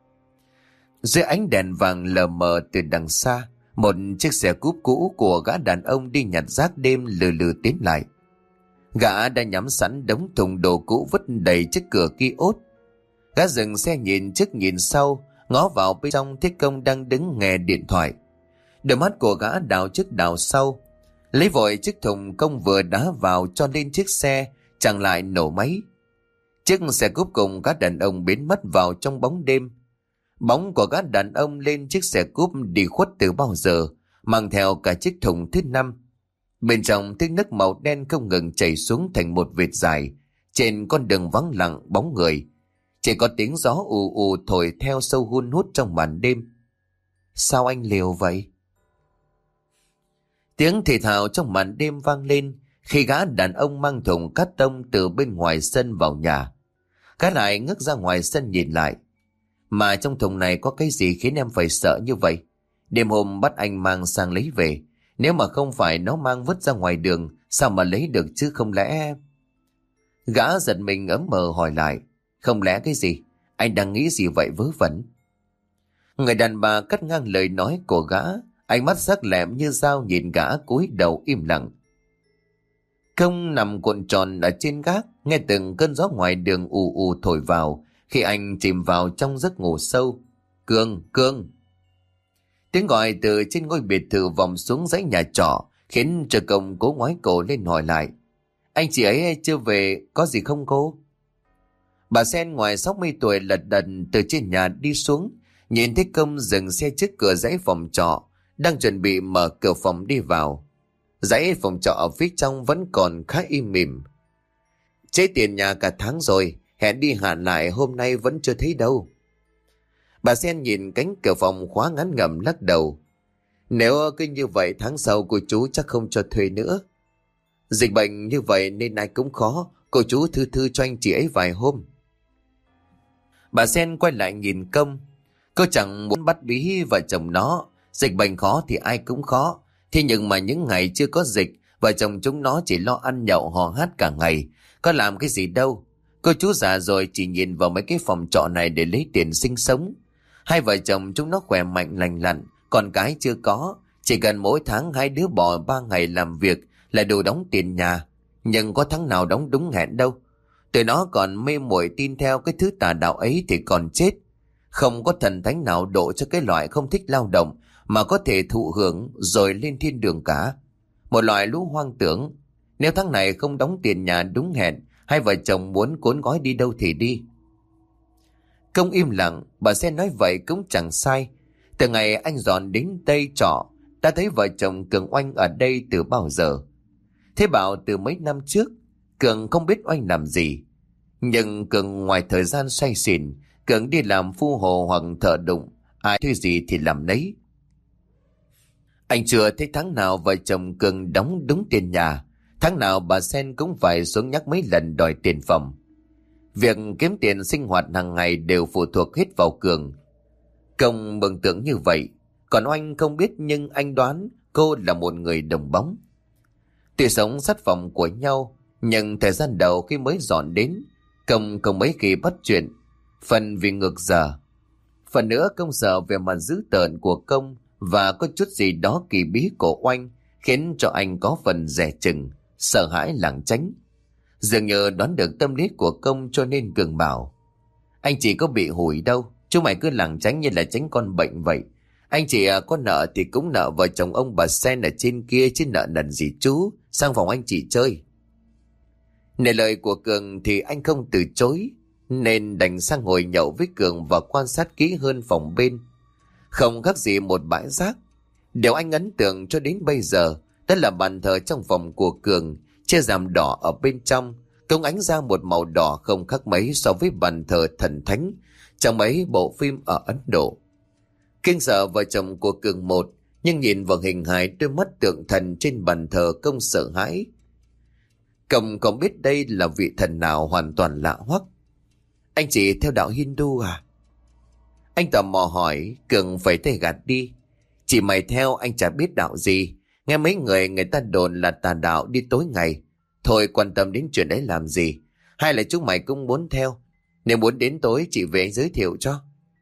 Dưới ánh đèn vàng lờ mờ từ đằng xa, một chiếc xe cúp cũ của gã đàn ông đi nhặt rác đêm lừ lừ tiến lại. Gã đã nhắm sẵn đống thùng đồ cũ vứt đầy trước cửa kiosk. Gã dừng xe nhìn trước nhìn sau, ngó vào bên trong thấy Công đang đứng nghe điện thoại. Đôi mắt của gã đảo trước đảo sau, lấy vội chiếc thùng Công vừa đá vào cho lên chiếc xe, chẳng lại nổ máy. Chiếc xe cúp cùng gã đàn ông biến mất vào trong bóng đêm. Bóng của gã đàn ông lên chiếc xe cúp đi khuất từ bao giờ, mang theo cả chiếc thùng thứ 5. Bên trong tiếng nước màu đen không ngừng chảy xuống thành một vệt dài. Trên con đường vắng lặng bóng người, chỉ có tiếng gió ù ù thổi theo sâu hun hút trong màn đêm. Sao anh liều vậy? Tiếng thì thào trong màn đêm vang lên khi gã đàn ông mang thùng cát tông từ bên ngoài sân vào nhà. Gã lại ngước ra ngoài sân nhìn lại. Mà trong thùng này có cái gì khiến em phải sợ như vậy? Đêm hôm bắt anh mang sang lấy về. Nếu mà không phải nó mang vứt ra ngoài đường, sao mà lấy được chứ không lẽ... Gã giật mình ấm mờ hỏi lại. Không lẽ cái gì? Anh đang nghĩ gì vậy vớ vẩn? Người đàn bà cắt ngang lời nói của gã, ánh mắt sắc lẹm như dao nhìn gã cúi đầu im lặng. Công nằm cuộn tròn ở trên gác, nghe từng cơn gió ngoài đường ù ù thổi vào khi anh chìm vào trong giấc ngủ sâu. Cường, Cường! Tiếng gọi từ trên ngôi biệt thự vòng xuống dãy nhà trọ khiến cho Công cố ngoái cổ lên hỏi lại. Anh chị ấy chưa về, có gì không cô? Bà Sen ngoài 60 tuổi lật đật từ trên nhà đi xuống, nhìn thấy Công dừng xe trước cửa dãy phòng trọ, đang chuẩn bị mở cửa phòng đi vào. Dãy phòng trọ ở phía trong vẫn còn khá im mỉm. Chế tiền nhà cả tháng rồi, hẹn đi hạn lại hôm nay vẫn chưa thấy đâu. Bà Sen nhìn cánh cửa phòng khóa ngắn ngẩm lắc đầu. Nếu cứ như vậy tháng sau cô chú chắc không cho thuê nữa. Dịch bệnh như vậy nên ai cũng khó, cô chú thư thư cho anh chị ấy vài hôm. Bà Sen quay lại nhìn Công. Cô chẳng muốn bắt bí vợ chồng nó. Dịch bệnh khó thì ai cũng khó. Thế nhưng mà những ngày chưa có dịch, vợ chồng chúng nó chỉ lo ăn nhậu hò hát cả ngày, có làm cái gì đâu. Cô chú già rồi chỉ nhìn vào mấy cái phòng trọ này để lấy tiền sinh sống. Hai vợ chồng chúng nó khỏe mạnh lành lặn, còn cái chưa có. Chỉ cần mỗi tháng hai đứa bỏ 3 ngày làm việc là đủ đóng tiền nhà. Nhưng có tháng nào đóng đúng hẹn đâu. Tụi nó còn mê muội tin theo cái thứ tà đạo ấy thì còn chết. Không có thần thánh nào độ cho cái loại không thích lao động mà có thể thụ hưởng rồi lên thiên đường cả. Một loại lũ hoang tưởng. Nếu tháng này không đóng tiền nhà đúng hẹn, hai vợ chồng muốn cuốn gói đi đâu thì đi. Công im lặng, bà Sen nói vậy cũng chẳng sai. Từ ngày anh dọn đến Tây trọ, ta thấy vợ chồng Cường Oanh ở đây từ bao giờ. Thế bảo từ mấy năm trước, Cường không biết Oanh làm gì. Nhưng Cường ngoài thời gian say xỉn Cường đi làm phu hồ hoặc thợ đụng, ai thuê gì thì làm nấy. Anh chưa thấy tháng nào vợ chồng Cường đóng đúng tiền nhà. Tháng nào bà Sen cũng phải xuống nhắc mấy lần đòi tiền phòng. Việc kiếm tiền sinh hoạt hàng ngày đều phụ thuộc hết vào Cường. Công mường tượng như vậy, còn Oanh không biết nhưng anh đoán cô là một người đồng bóng. Tuy sống sát phòng của nhau, nhưng thời gian đầu khi mới dọn đến, Công không mấy khi bắt chuyện, phần vì ngược giờ. Phần nữa Công sợ về mặt dữ tợn của Công và có chút gì đó kỳ bí của Oanh khiến cho anh có phần dè chừng, sợ hãi lảng tránh. Dường như đoán được tâm lý của Công cho nên Cường bảo: anh chỉ có bị hủi đâu, chú mày cứ lảng tránh như là tránh con bệnh vậy. Anh chị có nợ thì cũng nợ vợ chồng ông bà Sen ở trên kia chứ nợ nần gì chú, sang phòng anh chị chơi. Nể lời của Cường thì anh không từ chối, nên đành sang ngồi nhậu với Cường và quan sát kỹ hơn phòng bên. Không khác gì một bãi rác. Điều anh ấn tượng cho đến bây giờ đó là bàn thờ trong phòng của Cường, chia ràm đỏ ở bên trong, công ánh ra một màu đỏ không khác mấy so với bàn thờ thần thánh trong mấy bộ phim ở Ấn Độ. Kinh sợ vợ chồng của Cường một, nhưng nhìn vào hình hài đôi mắt tượng thần trên bàn thờ Công sợ hãi. Công không biết đây là vị thần nào hoàn toàn lạ hoắc. Anh chị theo đạo Hindu à? Anh tò mò hỏi. Cường phải tay gạt đi. Chị mày theo, anh chả biết đạo gì. Nghe mấy người ta đồn là tà đạo đi tối ngày. Thôi quan tâm đến chuyện đấy làm gì? Hay là chúng mày cũng muốn theo? Nếu muốn đến tối chị về anh giới thiệu cho.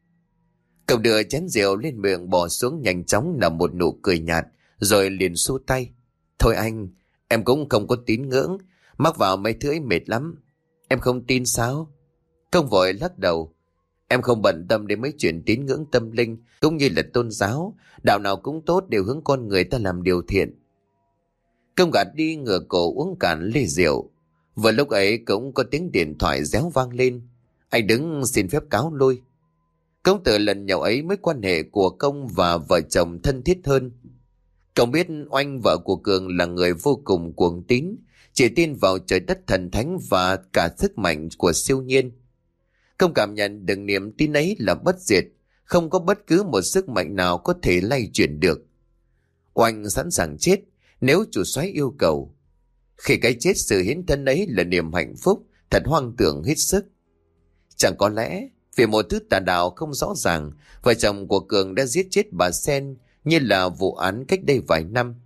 Cậu đưa chén rượu lên miệng bỏ xuống nhanh chóng là một nụ cười nhạt, rồi liền xua tay. Thôi anh, em cũng không có tín ngưỡng, mắc vào mấy thứ ấy mệt lắm. Em không tin sao? Công vội lắc đầu. Em không bận tâm đến mấy chuyện tín ngưỡng tâm linh cũng như là tôn giáo. Đạo nào cũng tốt, đều hướng con người ta làm điều thiện. Công gạt đi ngửa cổ uống cạn ly rượu. Vừa lúc ấy cũng có tiếng điện thoại réo vang lên. Anh đứng xin phép cáo lui. Công từ lần nhậu ấy mới quan hệ của Công và vợ chồng thân thiết hơn. Công biết Oanh vợ của Cường là người vô cùng cuồng tín, chỉ tin vào trời đất thần thánh và cả sức mạnh của siêu nhiên. Công cảm nhận được niềm tin ấy là bất diệt, không có bất cứ một sức mạnh nào có thể lay chuyển được. Oanh sẵn sàng chết nếu chủ soái yêu cầu. Khi cái chết sự hiến thân ấy là niềm hạnh phúc, thật hoang tưởng hết sức. Chẳng có lẽ vì một thứ tà đạo không rõ ràng, vợ chồng của Cường đã giết chết bà Sen như là vụ án cách đây vài năm.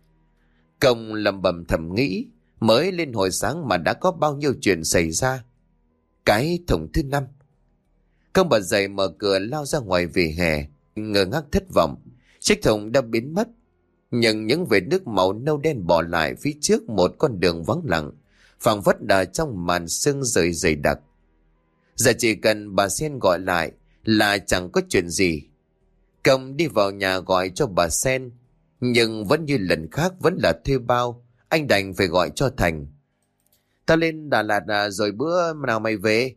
Công lẩm bẩm thầm nghĩ, mới lên hồi sáng mà đã có bao nhiêu chuyện xảy ra. Cái thùng thứ 5. Công bật dậy mở cửa lao ra ngoài vỉa hè, ngơ ngác thất vọng. Chiếc thùng đã biến mất, nhưng những vệt nước màu nâu đen bỏ lại phía trước một con đường vắng lặng, phảng phất đã trong màn sương rời dày đặc. Giờ chỉ cần bà Sen gọi lại là chẳng có chuyện gì. Công đi vào nhà gọi cho bà Sen, nhưng vẫn như lần khác vẫn là thuê bao. Anh đành phải gọi cho Thành. Tao lên Đà Lạt rồi bữa nào mày về?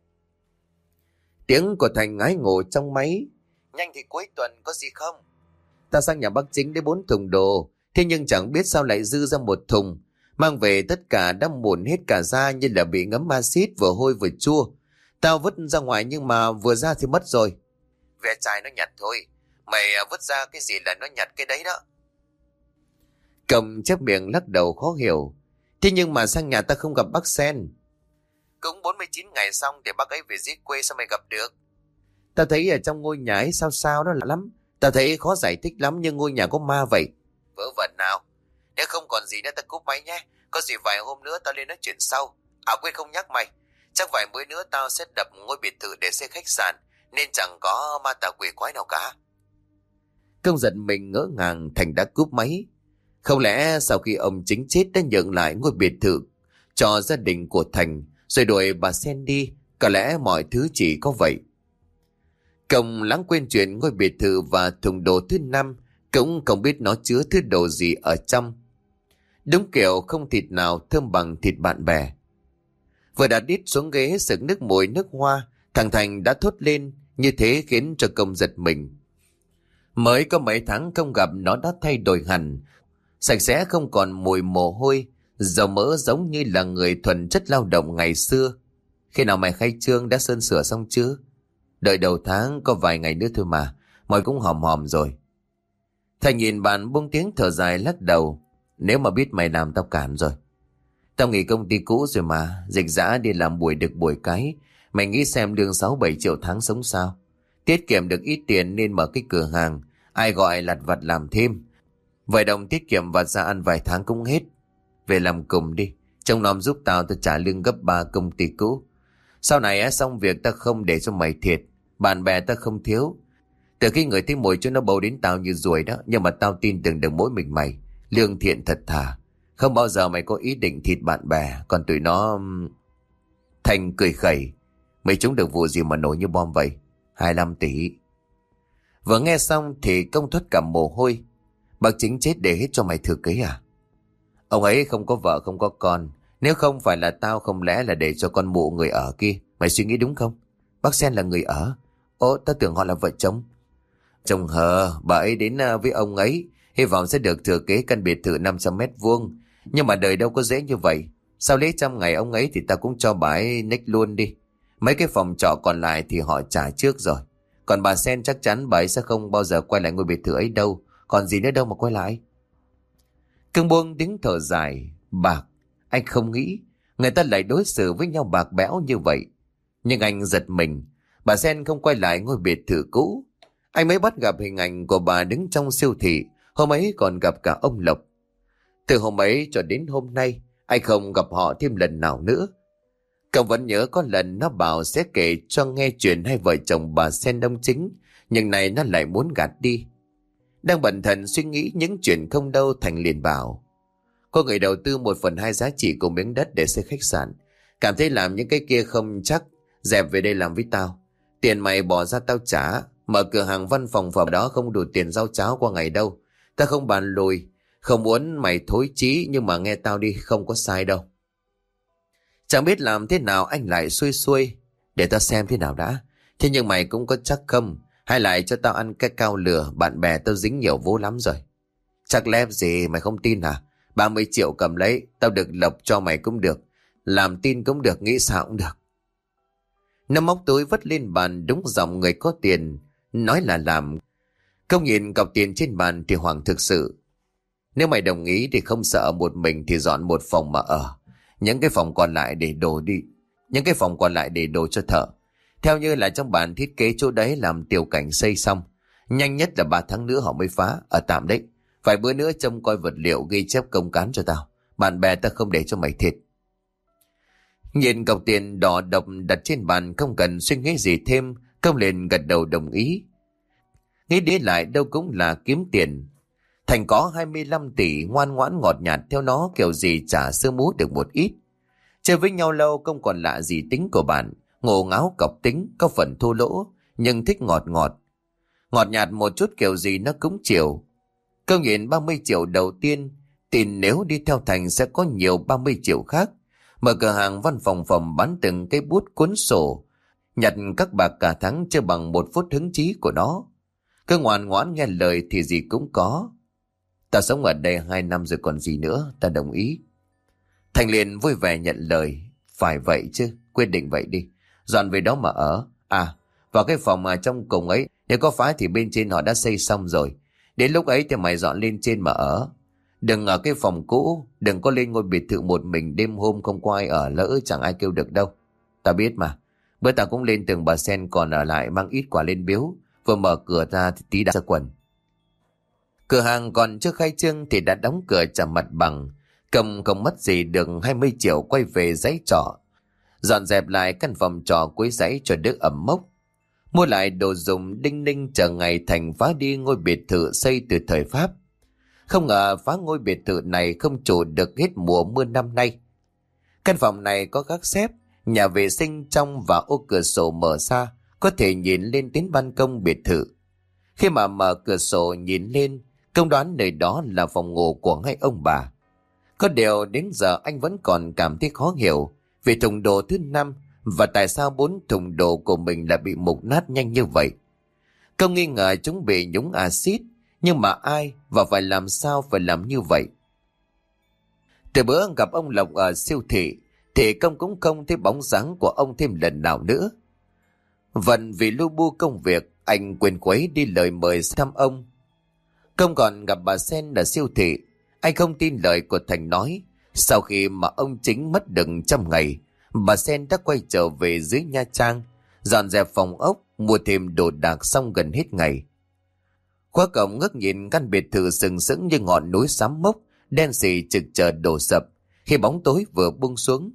Tiếng của Thành ngái ngủ trong máy. Nhanh thì cuối tuần có gì không? Tao sang nhà bác Chính để 4 thùng đồ. Thế nhưng chẳng biết sao lại dư ra 1 thùng. Mang về tất cả đã mùn hết cả ra, như là bị ngấm axit, vừa hôi vừa chua. Tao vứt ra ngoài nhưng mà vừa ra thì mất rồi. Ve chai nó nhặt thôi. Mày vứt ra cái gì là nó nhặt cái đấy đó. Cầm chép miệng lắc đầu khó hiểu. Thế nhưng mà sang nhà ta không gặp bác Sen. Cũng 49 ngày xong để bác ấy về dưới quê sao mày gặp được? Tao thấy ở trong ngôi nhà ấy sao sao đó lạ lắm. Tao thấy khó giải thích lắm, nhưng ngôi nhà có ma vậy. Vớ vẩn nào. Nếu không còn gì nữa ta cúp máy nhé. Có gì vài hôm nữa tao lên nói chuyện sau. À quên không nhắc mày. Chắc vài bữa nữa tao sẽ đập ngôi biệt thự để xây khách sạn, nên chẳng có ma tà quỷ quái nào cả. Công giận mình ngỡ ngàng, Thành đã cúp máy. Không lẽ sau khi ông Chính chết đã nhượng lại ngôi biệt thự cho gia đình của Thành, rồi đuổi bà Sen đi? Có lẽ mọi thứ chỉ có vậy. Công lãng quên chuyện ngôi biệt thự và thùng đồ thứ 5, cũng không biết nó chứa thứ đồ gì ở trong. Đúng kiểu không thịt nào thơm bằng thịt bạn bè. Vừa đặt đít xuống ghế sực nước mùi nước hoa, thằng Thành đã thốt lên, như thế khiến cho Công giật mình. Mới có mấy tháng không gặp, nó đã thay đổi hẳn, sạch sẽ không còn mùi mồ hôi, dầu mỡ, giống như là người thuần chất lao động ngày xưa. Khi nào mày khai trương đã sơn sửa xong chưa? Đợi đầu tháng có vài ngày nữa thôi mà, mọi cũng hòm hòm rồi. Thành nhìn bạn buông tiếng thở dài lắc đầu. Nếu mà biết mày làm tao cản rồi. Tao nghỉ công ty cũ rồi mà, dịch dã đi làm buổi được buổi cái. Mày nghĩ xem lương 6-7 triệu tháng sống sao? Tiết kiệm được ít tiền nên mở cái cửa hàng. Ai gọi lặt vặt làm thêm. Vài đồng tiết kiệm vặt ra ăn vài tháng cũng hết. Về làm cùng đi. Trông nom giúp tao trả lương gấp 3 công ty cũ. Sau này xong việc tao không để cho mày thiệt. Bạn bè tao không thiếu. Từ khi người thấy mồi cho nó bầu đến tao như ruồi đó. Nhưng mà tao tin tưởng được mỗi mình mày. Lương thiện thật thà. Không bao giờ mày có ý định thịt bạn bè. Còn tụi nó... Thành cười khẩy. Mày trúng được vụ gì mà nổi như bom vậy? 25 tỷ. Vừa nghe xong thì Công thoát cả mồ hôi. Bác Chính chết để hết cho mày thừa kế à? Ông ấy không có vợ không có con. Nếu không phải là tao, không lẽ là để cho con mụ người ở kia. Mày suy nghĩ đúng không? Bác Sen là người ở. Ồ, tao tưởng họ là vợ chồng. Chồng hờ, bà ấy đến với ông ấy, hy vọng sẽ được thừa kế căn biệt thự 500 mét vuông. Nhưng mà đời đâu có dễ như vậy. Sau lễ 100 ngày ông ấy thì ta cũng cho bà ấy nick luôn đi. Mấy cái phòng trọ còn lại thì họ trả trước rồi. Còn bà Sen chắc chắn bà ấy sẽ không bao giờ quay lại ngôi biệt thự ấy đâu. Còn gì nữa đâu mà quay lại. Cương buông tiếng thở dài. Bạc, anh không nghĩ người ta lại đối xử với nhau bạc bẽo như vậy. Nhưng anh giật mình. Bà Sen không quay lại ngôi biệt thự cũ. Anh mới bắt gặp hình ảnh của bà đứng trong siêu thị. Hôm ấy còn gặp cả ông Lộc. Từ hôm ấy cho đến hôm nay, anh không gặp họ thêm lần nào nữa. Cậu vẫn nhớ có lần nó bảo sẽ kể cho nghe chuyện hai vợ chồng bà Sen Đông Chính, nhưng này nó lại muốn gạt đi. Đang bận thần suy nghĩ những chuyện không đâu, Thành liền bảo: có người đầu tư 1/2 giá trị của miếng đất để xây khách sạn. Cảm thấy làm những cái kia không chắc, dẹp về đây làm với tao. Tiền mày bỏ ra tao trả. Mở cửa hàng văn phòng phẩm đó không đủ tiền rau cháo qua ngày đâu. Ta không bàn lùi. Không muốn mày thối chí, nhưng mà nghe tao đi, không có sai đâu. Chẳng biết làm thế nào anh lại xuôi xuôi. Để tao xem thế nào đã. Thế nhưng mày cũng có chắc không? Hay lại cho tao ăn cái cao lửa, bạn bè tao dính nhiều vô lắm rồi. Chắc lép gì mày không tin hả? 30 triệu cầm lấy, tao được lộc cho mày cũng được. Làm tin cũng được, nghĩ sao cũng được. Nó móc túi vất lên bàn đúng giọng người có tiền. Nói là làm. Công nhìn cọc tiền trên bàn thì Hoàng thực sự. Nếu mày đồng ý thì không sợ một mình thì dọn một phòng mà ở. Những cái phòng còn lại để đồ đi. Những cái phòng còn lại để đồ cho thợ. Theo như là trong bản thiết kế chỗ đấy làm tiểu cảnh xây xong. Nhanh nhất là 3 tháng nữa họ mới phá. Ở tạm đấy. Vài bữa nữa trông coi vật liệu ghi chép công cán cho tao. Bạn bè tao không để cho mày thiệt. Nhìn cọc tiền đỏ độc đặt trên bàn không cần suy nghĩ gì thêm. Công liền gật đầu đồng ý. Nghĩ đi lại đâu cũng là kiếm tiền. Thành có 25 tỷ, ngoan ngoãn ngọt nhạt theo nó, kiểu gì chả sơ mú được một ít. Chơi với nhau lâu không còn lạ gì tính của bạn. Ngổ ngáo cọc tính, có phần thua lỗ, nhưng thích ngọt ngọt. Ngọt nhạt một chút kiểu gì nó cũng chịu. Công nhìn 30 triệu đầu tiên, thì nếu đi theo Thành sẽ có nhiều 30 triệu khác. Mở cửa hàng văn phòng phẩm bán từng cái bút cuốn sổ. Nhặt các bạc cả tháng chưa bằng 1 phút hứng chí của nó. Cứ ngoan ngoãn nghe lời thì gì cũng có. Ta sống ở đây 2 năm rồi còn gì nữa, ta đồng ý. Thành liền vui vẻ nhận lời. Phải vậy chứ, quyết định vậy đi. Dọn về đó mà ở. À, vào cái phòng mà trong cùng ấy, nếu có phá thì bên trên họ đã xây xong rồi. Đến lúc ấy thì mày dọn lên trên mà ở. Đừng ở cái phòng cũ, đừng có lên ngôi biệt thự một mình đêm hôm không có ai ở, lỡ chẳng ai kêu được đâu. Ta biết mà, bữa ta cũng lên tường bà Sen còn ở lại mang ít quà lên biếu. Vừa mở cửa ra thì tí đã ra quần. Cửa hàng còn chưa khai trương thì đã đóng cửa trả mặt bằng. Cầm không mất gì được 20 triệu quay về dãy trọ. Dọn dẹp lại căn phòng trọ cuối dãy cho đỡ ẩm mốc. Mua lại đồ dùng đinh ninh chờ ngày Thành phá đi ngôi biệt thự xây từ thời Pháp. Không ngờ phá ngôi biệt thự này không trụ được hết mùa mưa năm nay. Căn phòng này có gác xép, nhà vệ sinh trong và ô cửa sổ mở ra, có thể nhìn lên đến ban công biệt thự. Khi mà mở cửa sổ nhìn lên, Công đoán nơi đó là phòng ngủ của hai ông bà. Có điều đến giờ anh vẫn còn cảm thấy khó hiểu về thùng đồ thứ 5 và tại sao 4 thùng đồ của mình lại bị mục nát nhanh như vậy. Công nghi ngờ chúng bị nhúng axit, nhưng mà ai và phải làm sao phải làm như vậy. Từ bữa gặp ông Lộc ở siêu thị thì Công cũng không thấy bóng dáng của ông thêm lần nào nữa. Vẫn vì lu bu công việc, anh quên khuấy đi lời mời thăm ông. Công còn gặp bà Sen ở siêu thị. Anh không tin lời của Thành nói. Sau khi mà ông Chính mất được 100 ngày, bà Sen đã quay trở về dưới Nha Trang, dọn dẹp phòng ốc, mua thêm đồ đạc xong gần hết ngày. Khóa cổng ngước nhìn căn biệt thự sừng sững như ngọn núi sám mốc, đen sì trực chờ đổ sập khi bóng tối vừa buông xuống.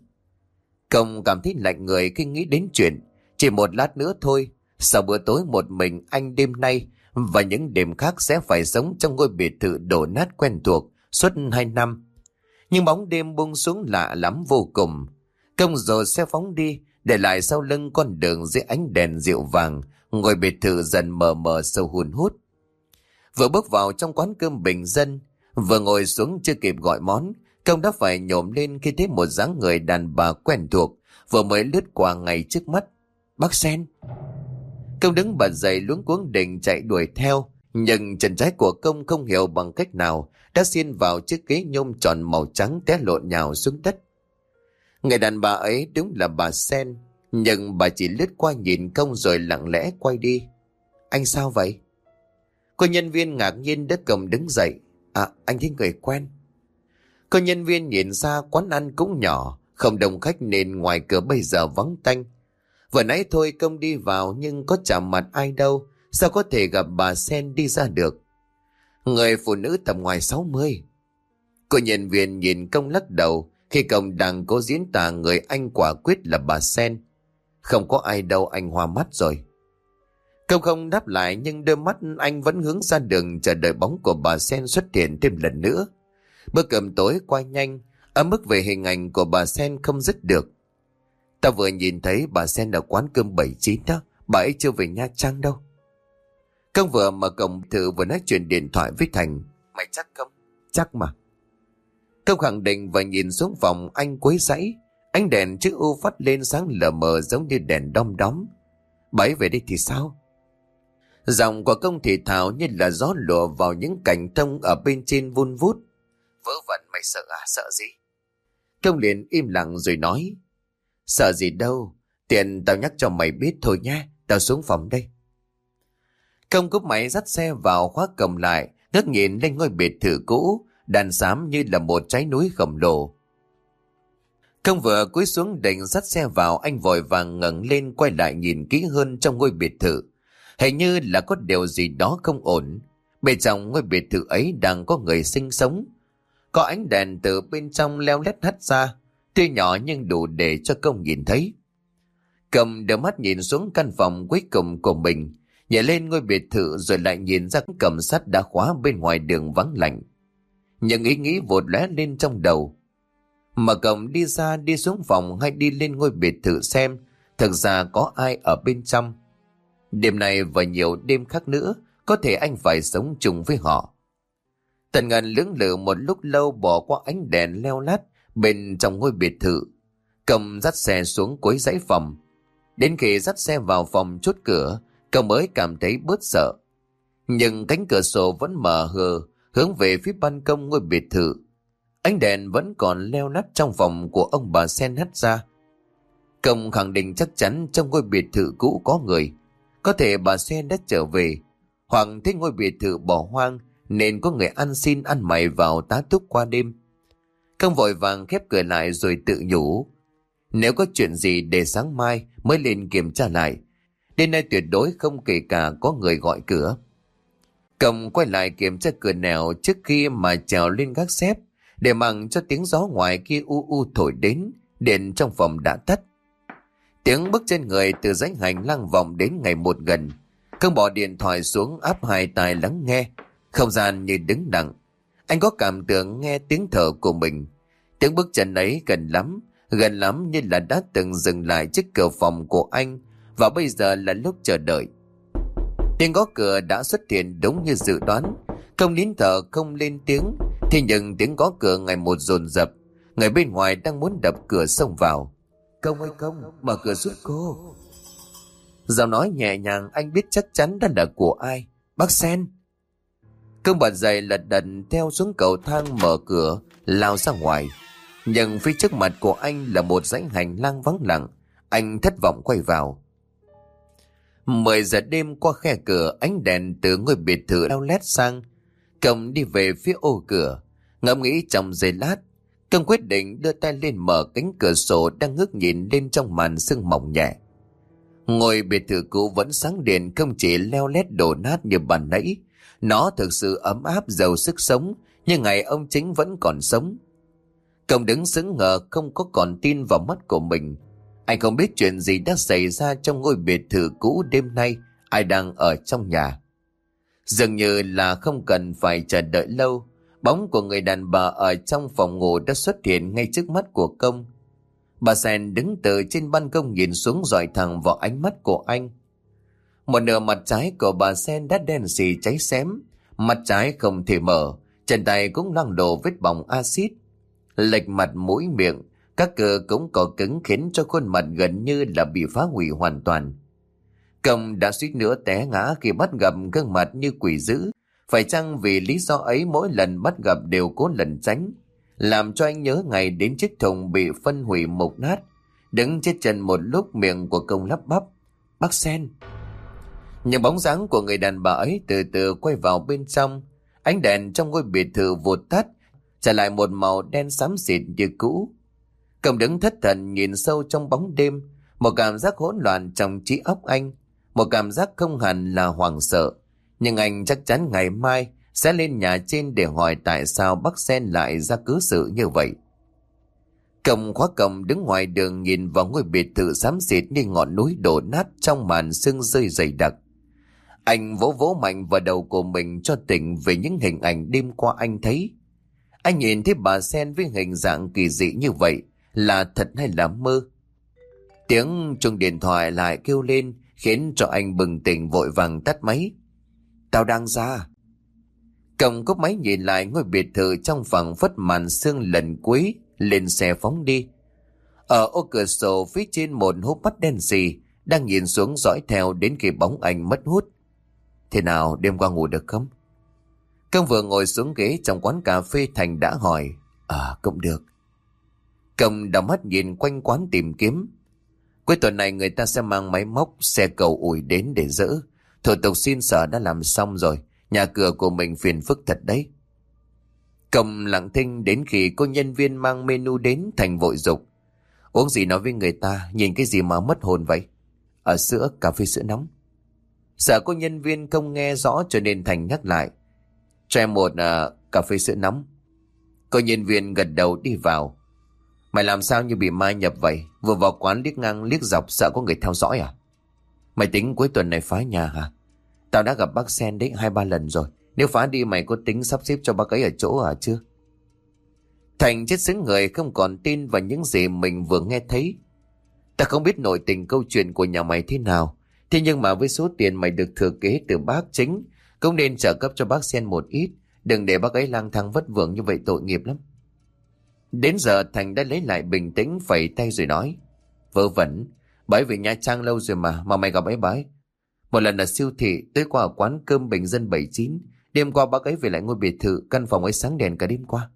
Công cảm thấy lạnh người khi nghĩ đến chuyện chỉ một lát nữa thôi, sau bữa tối một mình anh đêm nay và những đêm khác sẽ phải sống trong ngôi biệt thự đổ nát quen thuộc suốt 2 năm. Nhưng bóng đêm buông xuống lạ lắm vô cùng. Công rồi xe phóng đi, để lại sau lưng con đường dưới ánh đèn rượu vàng, ngôi biệt thự dần mờ mờ sâu hun hút. Vừa bước vào trong quán cơm bình dân, vừa ngồi xuống chưa kịp gọi món, Công đã phải nhổm lên khi thấy một dáng người đàn bà quen thuộc vừa mới lướt qua ngay trước mắt. Bác Sen. Công đứng bật dậy luống cuống định chạy đuổi theo, nhưng chân trái của Công không hiểu bằng cách nào đã xiên vào chiếc ghế nhôm tròn màu trắng té lộn nhào xuống đất. Người đàn bà ấy đúng là bà Sen, nhưng bà chỉ lướt qua nhìn Công rồi lặng lẽ quay đi. Anh sao vậy? Cô nhân viên ngạc nhiên đỡ Công đứng dậy. À, anh thấy người quen. Cô nhân viên nhìn ra quán ăn cũng nhỏ, không đông khách nên ngoài cửa bây giờ vắng tanh. Vừa nãy thôi Công đi vào nhưng có chạm mặt ai đâu, sao có thể gặp bà Sen đi ra được? Người phụ nữ tầm ngoài 60. Cô nhân viên nhìn Công lắc đầu khi Công đang cố diễn tả người anh quả quyết là bà Sen. Không có ai đâu, anh hoa mắt rồi. Công không đáp lại nhưng đôi mắt anh vẫn hướng ra đường chờ đợi bóng của bà Sen xuất hiện thêm lần nữa. Bữa cơm tối qua nhanh, ấm ức về hình ảnh của bà Sen không dứt được. Ta vừa nhìn thấy bà Sen ở quán cơm 79 đó, bà ấy chưa về Nha Trang đâu. Công vừa mở cổng thử vừa nói chuyện điện thoại với Thành. Mày chắc không? Chắc mà. Công khẳng định và nhìn xuống phòng anh quấy rẫy. Ánh đèn chiếc u phát lên sáng lờ mờ giống như đèn đom đóm. Bà ấy về đây thì sao? Giọng của Công thì thào như là gió lùa vào những cành thông ở bên trên vun vút. Vớ vẩn mày sợ à? Sợ gì? Công liền im lặng rồi nói. Sợ gì đâu, tiện tao nhắc cho mày biết thôi nha, tao xuống phòng đây. Công cúp máy dắt xe vào khóa cổng lại, ngước nhìn lên ngôi biệt thự cũ, đàn xám như là một trái núi khổng lồ. Công vừa cúi xuống định dắt xe vào, anh vội vàng ngẩng lên quay lại nhìn kỹ hơn trong ngôi biệt thự. Hình như là có điều gì đó không ổn. Bên trong ngôi biệt thự ấy đang có người sinh sống. Có ánh đèn từ bên trong leo lét hắt ra, tuy nhỏ nhưng đủ để cho Công nhìn thấy. Công đưa mắt nhìn xuống căn phòng cuối cùng của mình, nhảy lên ngôi biệt thự rồi lại nhìn ra cổng sắt đã khóa bên ngoài đường vắng lạnh. Những ý nghĩ vụt lóe lên trong đầu. Mà Công đi ra đi xuống phòng hay đi lên ngôi biệt thự xem thực ra có ai ở bên trong. Đêm này và nhiều đêm khác nữa có thể anh phải sống chung với họ. Tần Ngân lưỡng lự một lúc lâu bỏ qua ánh đèn leo lát bên trong ngôi biệt thự. Công dắt xe xuống cuối dãy phòng. Đến khi dắt xe vào phòng chốt cửa, Công mới cảm thấy bớt sợ. Nhưng cánh cửa sổ vẫn mở hờ hướng về phía ban công ngôi biệt thự. Ánh đèn vẫn còn leo lắt trong phòng của ông bà Sen hắt ra. Công khẳng định chắc chắn trong ngôi biệt thự cũ có người. Có thể bà Sen đã trở về, hoặc thấy ngôi biệt thự bỏ hoang nên có người ăn xin ăn mày vào tá túc qua đêm. Công vội vàng khép cửa lại rồi tự nhủ. Nếu có chuyện gì để sáng mai mới lên kiểm tra lại. Đêm nay tuyệt đối không kể cả có người gọi cửa. Công quay lại kiểm tra cửa nẻo trước khi mà trèo lên gác xếp, để mặc cho tiếng gió ngoài kia u u thổi đến, điện trong phòng đã tắt. Tiếng bước chân người từ dãy hành lang vọng đến ngày một gần. Công bỏ điện thoại xuống áp hai tai lắng nghe. Không gian như đứng đặng. Anh có cảm tưởng nghe tiếng thở của mình. Tiếng bước chân ấy gần lắm như là đã từng dừng lại trước cửa phòng của anh, và bây giờ là lúc chờ đợi. Tiếng gõ cửa đã xuất hiện đúng như dự đoán. Công nín thở không lên tiếng, thế nhưng tiếng gõ cửa ngày một dồn dập. Người bên ngoài đang muốn đập cửa xông vào. Công ơi Công, mở cửa giúp cô. Giọng nói nhẹ nhàng anh biết chắc chắn đó là của ai. Bác Sen. Công bật dậy lật đật theo xuống cầu thang mở cửa, lao ra ngoài. Nhưng phía trước mặt của anh là một dãy hành lang vắng lặng. Anh thất vọng quay vào. 10 giờ đêm, qua khe cửa, ánh đèn từ ngôi biệt thự leo lét sang. Công đi về phía ô cửa, ngẫm nghĩ trong giây lát, Công quyết định đưa tay lên mở cánh cửa sổ đang ngước nhìn lên trong màn sương mỏng nhẹ. Ngôi biệt thự cũ vẫn sáng đèn, không chỉ leo lét đổ nát như ban nãy. Nó thực sự ấm áp giàu sức sống, như ngày ông chính vẫn còn sống. Công đứng sững ngờ, không có còn tin vào mắt của mình. Anh không biết chuyện gì đã xảy ra trong ngôi biệt thự cũ đêm nay, ai đang ở trong nhà. Dường như là không cần phải chờ đợi lâu, bóng của người đàn bà ở trong phòng ngủ đã xuất hiện ngay trước mắt của Công. Bà Sen đứng từ trên ban công nhìn xuống, dọi thẳng vào ánh mắt của anh. Một nửa mặt trái của bà Sen đã đen xì cháy xém, mặt trái không thể mở, chân tay cũng loang đổ vết bỏng axit. Lệch mặt mũi miệng, các cơ cũng cỏ cứng khiến cho khuôn mặt gần như là bị phá hủy hoàn toàn. Công đã suýt nữa té ngã khi bắt gặp gương mặt như quỷ dữ. Phải chăng vì lý do ấy mỗi lần bắt gặp đều cố lẩn tránh, làm cho anh nhớ ngày đến chiếc thùng bị phân hủy mục nát. Đứng chết chân một lúc, miệng của Công lắp bắp: "Bác Sen." Nhưng bóng dáng của người đàn bà ấy từ từ quay vào bên trong. Ánh đèn trong ngôi biệt thự vụt tắt, trả lại một màu đen xám xịt như cũ. Công đứng thất thần nhìn sâu trong bóng đêm, một cảm giác hỗn loạn trong trí óc anh, một cảm giác không hẳn là hoảng sợ, nhưng anh chắc chắn ngày mai sẽ lên nhà trên để hỏi tại sao bác Sen lại ra cớ sự như vậy. Công khóa cổng đứng ngoài đường nhìn vào ngôi biệt thự xám xịt như ngọn núi đổ nát trong màn sương rơi dày đặc. Anh vỗ vỗ mạnh vào đầu của mình cho tỉnh về những hình ảnh đêm qua anh thấy. Anh nhìn thấy bà Sen với hình dạng kỳ dị như vậy, là thật hay là mơ? Tiếng chuông điện thoại lại kêu lên khiến cho anh bừng tỉnh, vội vàng tắt máy. "Tao đang ra." Công cúp máy nhìn lại ngôi biệt thự trong phẳng phất màn sương lần cuối, lên xe phóng đi. Ở ô cửa sổ phía trên, một hốc mắt đen sì đang nhìn xuống dõi theo đến khi bóng anh mất hút. "Thế nào, đêm qua ngủ được không?" Công vừa ngồi xuống ghế trong quán cà phê, Thành đã hỏi. Cũng được." Công đảo mắt nhìn quanh quán tìm kiếm. "Cuối tuần này người ta sẽ mang máy móc, xe cầu ủi đến để dỡ. Thủ tục xin sở đã làm xong rồi. Nhà cửa của mình phiền phức thật đấy." Công lặng thinh đến khi cô nhân viên mang menu đến, Thành vội dục: "Uống gì nói với người ta, nhìn cái gì mà mất hồn vậy?" Sữa, cà phê sữa nóng." Sợ cô nhân viên không nghe rõ cho nên Thành nhắc lại: "Cho em một cà phê sữa nóng." Cô nhân viên gật đầu đi vào. "Mày làm sao như bị ma nhập vậy? Vừa vào quán liếc ngang liếc dọc, sợ có người theo dõi à? Mày tính cuối tuần này phá nhà hả? Tao đã gặp bác Sen đấy 2-3 lần rồi. Nếu phá đi mày có tính sắp xếp cho bác ấy ở chỗ à chưa?" Thành chết sững người, không còn tin vào những gì mình vừa nghe thấy. "Ta không biết nội tình câu chuyện của nhà mày thế nào, thế nhưng mà với số tiền mày được thừa kế từ bác chính, cũng nên trợ cấp cho bác Sen một ít. Đừng để bác ấy lang thang vất vưởng như vậy, tội nghiệp lắm." Đến giờ Thành đã lấy lại bình tĩnh, phẩy tay rồi nói: "Vớ vẩn, bà ấy về Nha Trang lâu rồi mà mày gặp ấy bà ấy. Một lần ở siêu thị, tới qua ở quán cơm bình dân 79. Đêm qua bác ấy về lại ngôi biệt thự, căn phòng ấy sáng đèn cả đêm qua."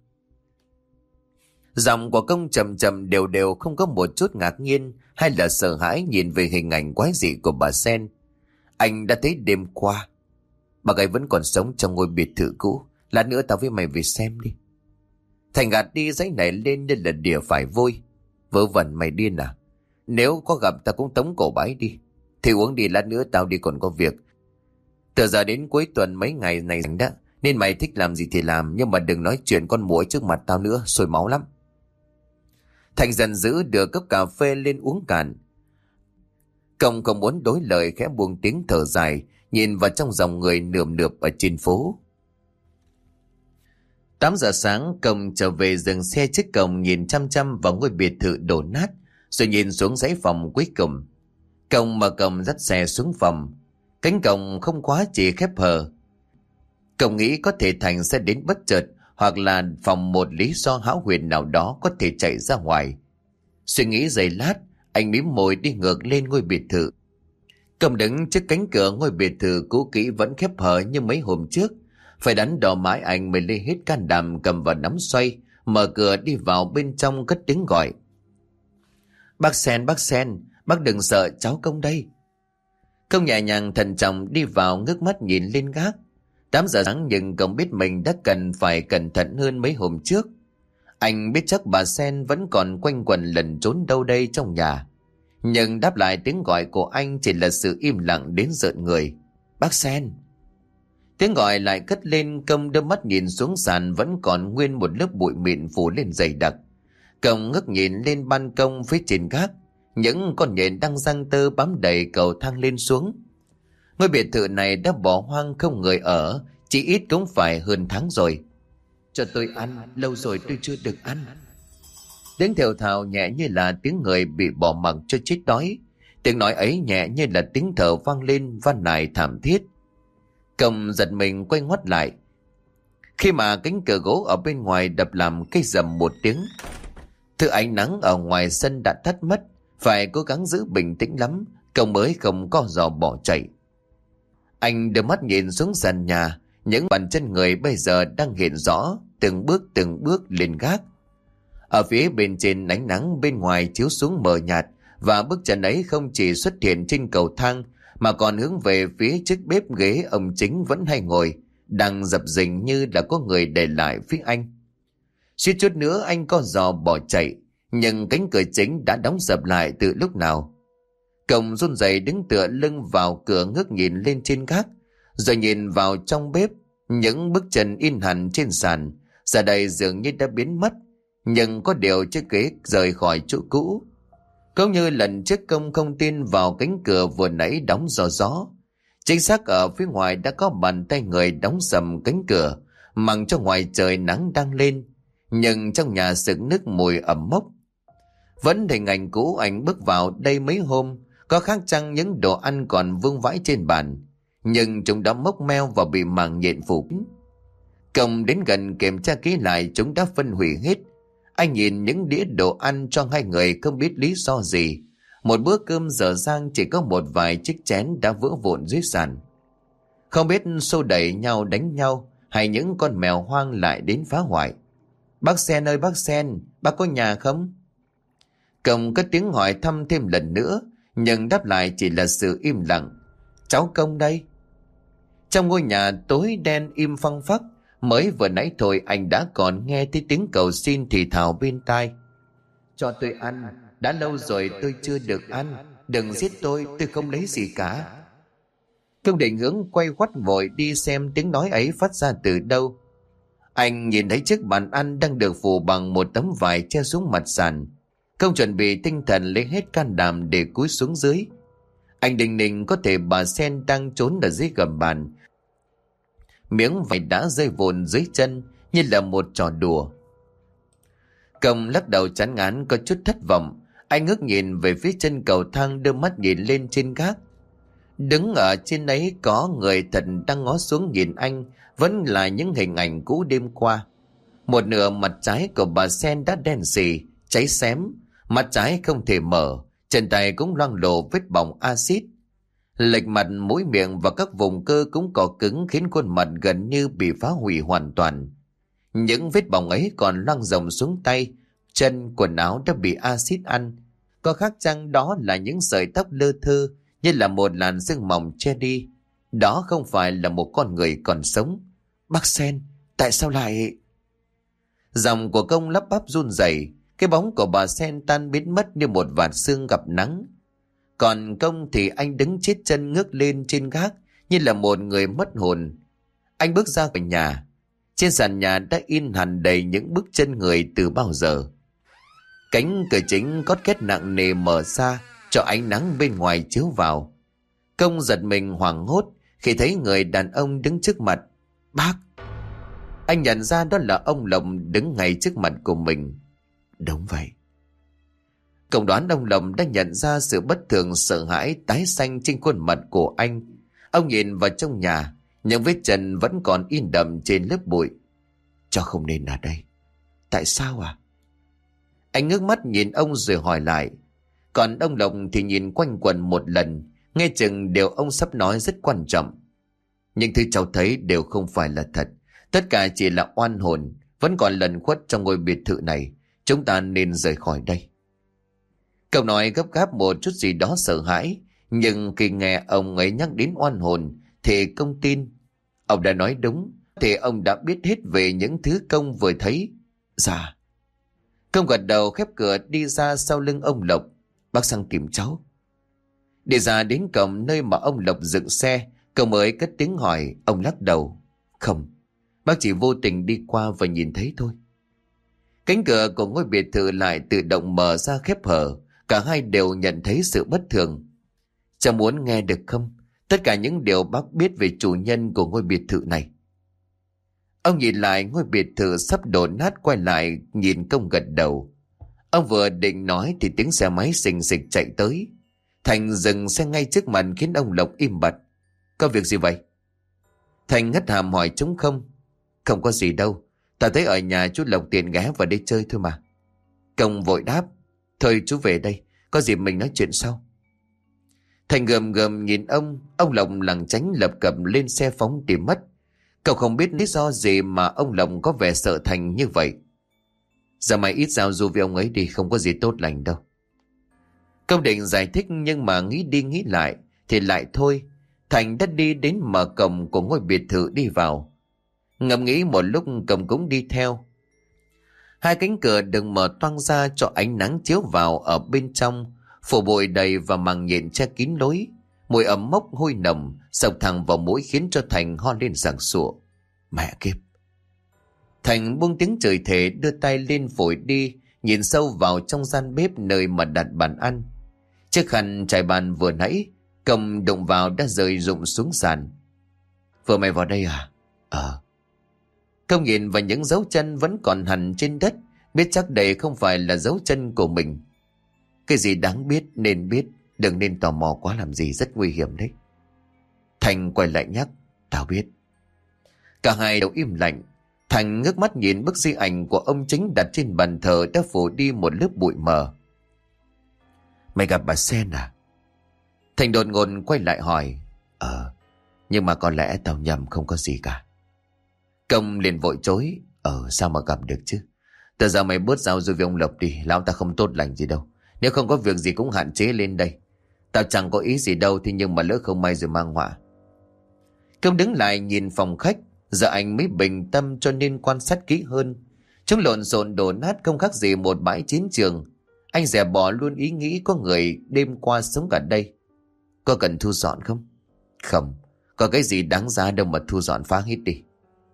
Giọng của Công trầm trầm đều đều, không có một chút ngạc nhiên hay là sợ hãi nhìn về hình ảnh quái dị của bà Sen. Anh đã thấy đêm qua bà ấy vẫn còn sống trong ngôi biệt thự cũ. Lát nữa tao với mày về xem đi. Thành gạt đi giấy này lên như là đỉa phải vôi. "Vớ vẩn, mày điên à? Nếu có gặp tao cũng tống cổ bà ấy đi. Thì uống đi, lát nữa tao đi còn có việc. Từ giờ đến cuối tuần mấy ngày này rảnh đó, nên mày thích làm gì thì làm, nhưng mà đừng nói chuyện con muỗi trước mặt tao nữa, sôi máu lắm." Thành giận dữ đưa cốc cà phê lên uống cạn. Công không muốn đối lời, khẽ buông tiếng thở dài, nhìn vào trong dòng người nườm nượp ở trên phố. 8 giờ sáng, Công trở về dừng xe trước cổng, nhìn chăm chăm vào ngôi biệt thự đổ nát, rồi nhìn xuống dãy phòng cuối cùng. Công mở cổng dắt xe xuống phòng. Cánh cổng không khóa, chỉ khép hờ. Công nghĩ có thể Thành sẽ đến bất chợt, hoặc là phòng một lý do hão huyền nào đó có thể chạy ra ngoài. Suy nghĩ giây lát, anh mím môi đi ngược lên ngôi biệt thự. Công đứng trước cánh cửa ngôi biệt thự cũ kỹ vẫn khép hờ như mấy hôm trước. Phải đắn đo mãi anh mới lấy hết can đảm cầm vào nắm xoay, mở cửa đi vào bên trong, cất tiếng gọi: "Bác Sen, bác Sen, bác đừng sợ, cháu Công đây." Công nhẹ nhàng thận trọng đi vào, ngước mắt nhìn lên gác. 8 giờ sáng nhưng công biết mình đã cần phải cẩn thận hơn mấy hôm trước. Anh biết chắc bà Sen vẫn còn quanh quẩn lẩn trốn đâu đây trong nhà. Nhưng đáp lại tiếng gọi của anh chỉ là sự im lặng đến rợn người. Bác Sen. Tiếng gọi lại cất lên. Công đưa mắt nhìn xuống sàn, vẫn còn nguyên một lớp bụi mịn phủ lên dày đặc. Công ngước nhìn lên ban công phía trên gác. Những con nhện đang giăng tơ bám đầy cầu thang lên xuống. Ngôi biệt thự này đã bỏ hoang không người ở, chỉ ít cũng phải hơn tháng rồi. Cho tôi ăn, lâu rồi tôi chưa được ăn. Tiếng thều thào nhẹ như là tiếng người bị bỏ mặc cho chết đói. Tiếng nói ấy nhẹ như là tiếng thở vang lên van nài thảm thiết. Công giật mình quay ngoắt lại, khi mà cánh cửa gỗ ở bên ngoài đập làm cái rầm một tiếng. Thứ ánh nắng ở ngoài sân đã tắt mất. Phải cố gắng giữ bình tĩnh lắm, Công mới không co giò bỏ chạy. Anh đưa mắt nhìn xuống sàn nhà. Những bàn chân người bây giờ đang hiện rõ, từng bước lên gác. Ở phía bên trên, ánh nắng bên ngoài chiếu xuống mờ nhạt, và bước chân ấy không chỉ xuất hiện trên cầu thang mà còn hướng về phía chiếc bếp ghế ông chính vẫn hay ngồi, đang dập dình như là có người để lại phía anh. Suýt chút nữa anh co giò bỏ chạy, nhưng cánh cửa chính đã đóng sập lại từ lúc nào. Công run rẩy đứng tựa lưng vào cửa, ngước nhìn lên trên gác, rồi nhìn vào trong bếp. Những bước chân in hẳn trên sàn giờ đây dường như đã biến mất, nhưng có điều chiếc ghế rời khỏi chỗ cũ. Cũng như lần trước Công không tin vào cánh cửa vừa nãy đóng gió. Chính xác ở phía ngoài đã có bàn tay người đóng sầm cánh cửa, mặc cho ngoài trời nắng đang lên, nhưng trong nhà sực nức mùi ẩm mốc. Vẫn hình ảnh cũ anh bước vào đây mấy hôm, có khác chăng những đồ ăn còn vương vãi trên bàn, nhưng chúng đã mốc meo và bị màng nhện phủ. Công đến gần kiểm tra kỹ lại, chúng đã phân hủy hết. Anh nhìn những đĩa đồ ăn cho hai người không biết lý do gì. Một bữa cơm dở dang, chỉ có một vài chiếc chén đã vỡ vụn dưới sàn. Không biết xô đẩy nhau đánh nhau, hay những con mèo hoang lại đến phá hoại. Bác Sen ơi bác Sen, bác có nhà không? Công cất tiếng hỏi thăm thêm lần nữa, nhưng đáp lại chỉ là sự im lặng. Cháu Công đây. Trong ngôi nhà tối đen im phăng phắc, mới vừa nãy thôi anh đã còn nghe thấy tiếng cầu xin thì thào bên tai. Cho tôi ăn, đã lâu rồi tôi chưa được ăn, đừng giết tôi không lấy gì cả. Công định hướng quay quắt vội đi xem tiếng nói ấy phát ra từ đâu. Anh nhìn thấy chiếc bàn ăn đang được phủ bằng một tấm vải che xuống mặt sàn. Công chuẩn bị tinh thần lấy hết can đảm để cúi xuống dưới. Anh định định có thể bà Sen đang trốn ở dưới gầm bàn. Miếng vải đã rơi vụn dưới chân như là một trò đùa. Công lắc đầu chán ngán, có chút thất vọng. Anh ngước nhìn về phía chân cầu thang, đưa mắt nhìn lên trên gác. Đứng ở trên ấy có người thật đang ngó xuống nhìn anh, vẫn là những hình ảnh cũ đêm qua. Một nửa mặt trái của bà Sen đã đen xì, cháy xém, mặt trái không thể mở, chân tay cũng loang lổ vết bỏng axit. Lệch mặt, mũi miệng và các vùng cơ cũng cò cứng, khiến khuôn mặt gần như bị phá hủy hoàn toàn. Những vết bỏng ấy còn loang rộng xuống tay, chân, quần áo đã bị axit ăn. Có khác chăng đó là những sợi tóc lơ thơ, như là một làn sương mỏng che đi. Đó không phải là một con người còn sống. Bác Sen, tại sao lại... Giọng của Công lắp bắp run rẩy. Cái bóng của bà Sen tan biến mất như một vạt sương gặp nắng. Còn Công thì anh đứng chết chân ngước lên trên gác như là một người mất hồn. Anh bước ra khỏi nhà. Trên sàn nhà đã in hẳn đầy những bước chân người từ bao giờ. Cánh cửa chính cót két nặng nề mở ra, cho ánh nắng bên ngoài chiếu vào. Công giật mình hoảng hốt khi thấy người đàn ông đứng trước mặt. Bác! Anh nhận ra đó là ông Lộc đứng ngay trước mặt của mình. Đúng vậy. Công đoán ông Lộc đã nhận ra sự bất thường, sợ hãi tái xanh trên khuôn mặt của anh. Ông nhìn vào trong nhà, những vết chân vẫn còn in đậm trên lớp bụi. Cho không nên ở đây. Tại sao à? Anh ngước mắt nhìn ông rồi hỏi lại. Còn ông Lộc thì nhìn quanh quần một lần, nghe chừng điều ông sắp nói rất quan trọng. Nhưng thứ cháu thấy đều không phải là thật. Tất cả chỉ là oan hồn, vẫn còn lẩn khuất trong ngôi biệt thự này. Chúng ta nên rời khỏi đây. Cậu nói gấp gáp một chút gì đó sợ hãi, Nhưng khi nghe ông ấy nhắc đến oan hồn thì công tin. Ông đã nói đúng, thì ông đã biết hết về những thứ công vừa thấy. Dạ. Công gật đầu khép cửa đi ra sau lưng ông Lộc. Bác sang tìm cháu. Đi ra đến cổng nơi mà ông Lộc dựng xe, cậu mới cất tiếng hỏi. Ông lắc đầu. Không, bác chỉ vô tình đi qua và nhìn thấy thôi. Cánh cửa của ngôi biệt thự lại tự động mở ra khép hở. Cả hai đều nhận thấy sự bất thường. Cháu muốn nghe được không? Tất cả những điều bác biết về chủ nhân của ngôi biệt thự này. Ông nhìn lại ngôi biệt thự sắp đổ nát, quay lại nhìn Công gật đầu. Ông vừa định nói thì tiếng xe máy xình xịch chạy tới. Thành dừng xe ngay trước mặt khiến ông Lộc im bặt. Có việc gì vậy? Thành ngất hàm hỏi trống không. Không có gì đâu. Ta thấy ở nhà chú Lộc tiện ghé vào đây chơi thôi mà. Công vội đáp. Thôi chú về đây, có gì mình nói chuyện sau. Thành gầm gầm nhìn ông Lộc lảng tránh lập cập lên xe phóng đi mất. Cậu không biết lý do gì mà ông Lộc có vẻ sợ Thành như vậy. Giờ mày ít giao du với ông ấy đi, không có gì tốt lành đâu. Công định giải thích nhưng mà nghĩ đi nghĩ lại thì lại thôi. Thành đã đi đến mở cổng của ngôi biệt thự đi vào. Ngẫm nghĩ một lúc, Công cũng đi theo. Hai cánh cửa đừng mở toang ra cho ánh nắng chiếu vào ở bên trong, phủ bụi đầy và màn nhện che kín lối. Mùi ẩm mốc hôi nồng xộc thẳng vào mũi khiến cho Thành ho lên sảng sụa. Mẹ kiếp! Thành buông tiếng chửi thề, đưa tay lên phổi đi, nhìn sâu vào trong gian bếp nơi mà đặt bàn ăn. Chiếc khăn trải bàn vừa nãy Công đụng vào đã rơi rụng xuống sàn. Vừa mày vào đây à? Công nhìn vào những dấu chân vẫn còn hằn trên đất, biết chắc đây không phải là dấu chân của mình. Cái gì đáng biết nên biết, đừng nên tò mò quá làm gì, rất nguy hiểm đấy. Thành quay lại nhắc. Tao biết. Cả hai đều im lặng. Thành ngước mắt nhìn bức di ảnh của ông Chính đặt trên bàn thờ đã phủ đi một lớp bụi mờ. Mày gặp bà Sen à? Thành đột ngột quay lại hỏi. Nhưng mà có lẽ tao nhầm, không có gì cả. Công liền vội chối. Sao mà gặp được chứ? Từ giờ mày bớt giao du với ông Lộc đi, lão ta không tốt lành gì đâu. Nếu không có việc gì cũng hạn chế lên đây. Tao chẳng có ý gì đâu, thế nhưng mà lỡ không may rồi mang họa. Công đứng lại nhìn phòng khách. Giờ anh mới bình tâm cho nên quan sát kỹ hơn. Chúng lộn xộn đổ nát không khác gì một bãi chiến trường. Anh dè bỏ luôn ý nghĩ có người đêm qua sống cả đây. Có cần thu dọn không? Không, có cái gì đáng giá đâu mà thu dọn phá hết đi.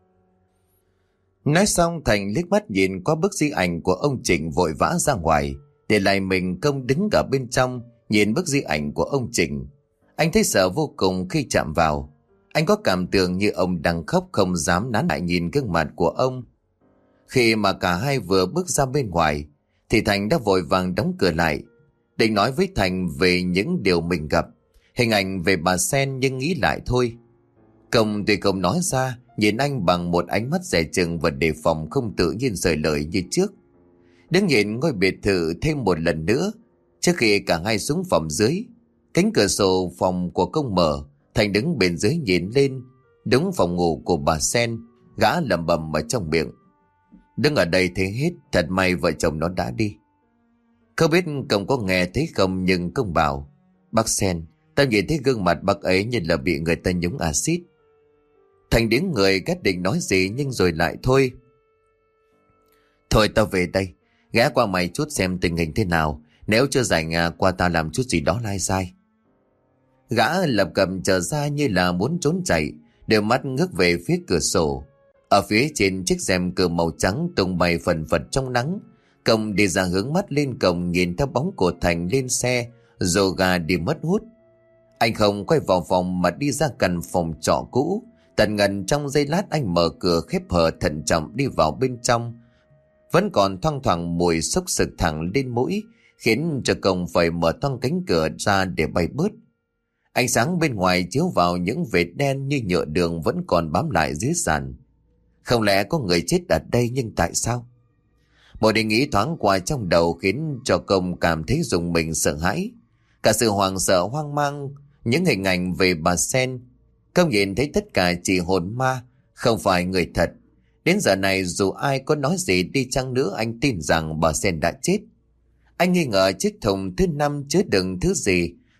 Nói xong Thành liếc mắt nhìn qua bức di ảnh của ông Trịnh vội vã ra ngoài, để lại mình Công đứng ở bên trong nhìn bức di ảnh của ông Trịnh. Anh thấy sợ vô cùng khi chạm vào. Anh có cảm tưởng như ông đang khóc, không dám nán lại nhìn gương mặt của ông. Khi mà cả hai vừa bước ra bên ngoài thì Thành đã vội vàng đóng cửa lại, định nói với Thành về những điều mình gặp, hình ảnh về bà Sen, nhưng nghĩ lại thôi. Công tuy không nói ra, nhìn anh bằng một ánh mắt dè chừng và đề phòng, không tự nhiên rời lời như trước. Đứng nhìn ngôi biệt thự thêm một lần nữa trước khi cả hai xuống phòng dưới. Cánh cửa sổ phòng của Công mở, Thành đứng bên dưới nhìn lên. Đúng phòng ngủ của bà Sen. Gã lẩm bẩm ở trong miệng. Đứng ở đây thế hết, thật may vợ chồng nó đã đi. Không biết Công có nghe thấy không, nhưng Công bảo. Bác Sen, tao nhìn thấy gương mặt bác ấy như là bị người ta nhúng axit. Thành đứng người cắt định nói gì nhưng rồi lại thôi. Thôi tao về đây, ghé qua mày chút xem tình hình thế nào. Nếu chưa rảnh qua tao làm chút gì đó lai sai. Gã lập cầm trở ra như là muốn trốn chạy, đôi mắt ngước về phía cửa sổ. Ở phía trên chiếc rèm cửa màu trắng tung bay phần phật trong nắng. Công đi ra hướng mắt lên cổng, nhìn theo bóng của Thành lên xe rồi gà đi mất hút. Anh không quay vào phòng mà đi ra căn phòng trọ cũ. Tận ngần trong giây lát anh mở cửa khép hờ thận trọng đi vào bên trong. Vẫn còn thoang thoảng mùi xốc xực thẳng lên mũi, khiến cho Công phải mở toang cánh cửa ra để bay bớt. Ánh sáng bên ngoài chiếu vào những vệt đen như nhựa đường vẫn còn bám lại dưới sàn. Không lẽ có người chết ở đây, nhưng tại sao? Một ý nghĩ thoáng qua trong đầu khiến cho Công cảm thấy rùng mình sợ hãi. Cả sự hoảng sợ hoang mang, những hình ảnh về bà Sen. Công nhìn thấy tất cả chỉ hồn ma, không phải người thật. Đến giờ này dù ai có nói gì đi chăng nữa, anh tin rằng bà Sen đã chết. Anh nghi ngờ chiếc thùng thứ 5 chứa đựng thứ gì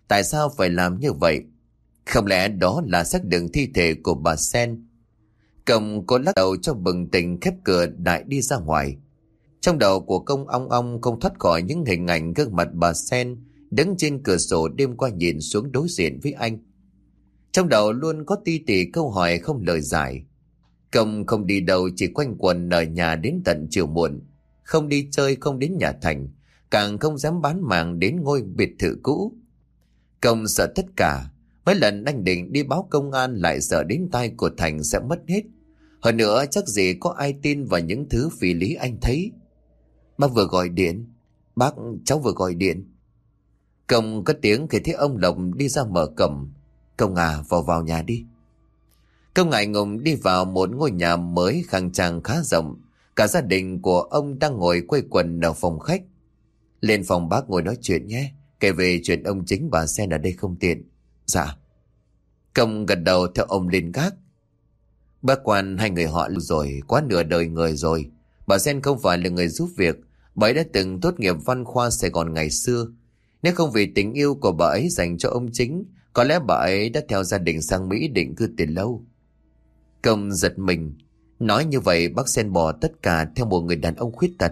Tại sao phải làm như vậy? Không lẽ đó là xác định thi thể của bà Sen? Công cô lắc đầu cho bừng tỉnh, khép cửa đại đi ra ngoài. Trong đầu của công ong ong không thoát khỏi những hình ảnh gương mặt bà Sen đứng trên cửa sổ đêm qua nhìn xuống đối diện với anh. Trong đầu luôn có ti tỉ câu hỏi không lời giải. Công không đi đâu, chỉ quanh quẩn ở nhà đến tận chiều muộn. Không đi chơi, không đến nhà Thành, càng không dám bán màng đến ngôi biệt thự cũ. Công sợ tất cả. Mấy lần anh định đi báo công an lại sợ đến tai của Thành sẽ mất hết. Hơn nữa chắc gì có ai tin vào những thứ phi lý anh thấy. Bác vừa gọi điện. Bác, cháu vừa gọi điện. Công có tiếng khi thấy ông Lộc đi ra mở cổng. Công à, vào nhà đi. Công ngại ngùng đi vào một ngôi nhà mới khang trang khá rộng. Cả gia đình của ông đang ngồi quây quần ở phòng khách. Lên phòng bác ngồi nói chuyện nhé. Kể về chuyện ông Chính bà Sen ở đây không tiện. Dạ. Công gật đầu theo ông lên gác. Bác quan hai người họ rồi, quá nửa đời người rồi. Bà Sen không phải là người giúp việc. Bà ấy đã từng tốt nghiệp văn khoa Sài Gòn ngày xưa. Nếu không vì tình yêu của bà ấy dành cho ông Chính, có lẽ bà ấy đã theo gia đình sang Mỹ định cư từ lâu. Công giật mình. Nói như vậy bác Sen bỏ tất cả theo một người đàn ông khuyết tật.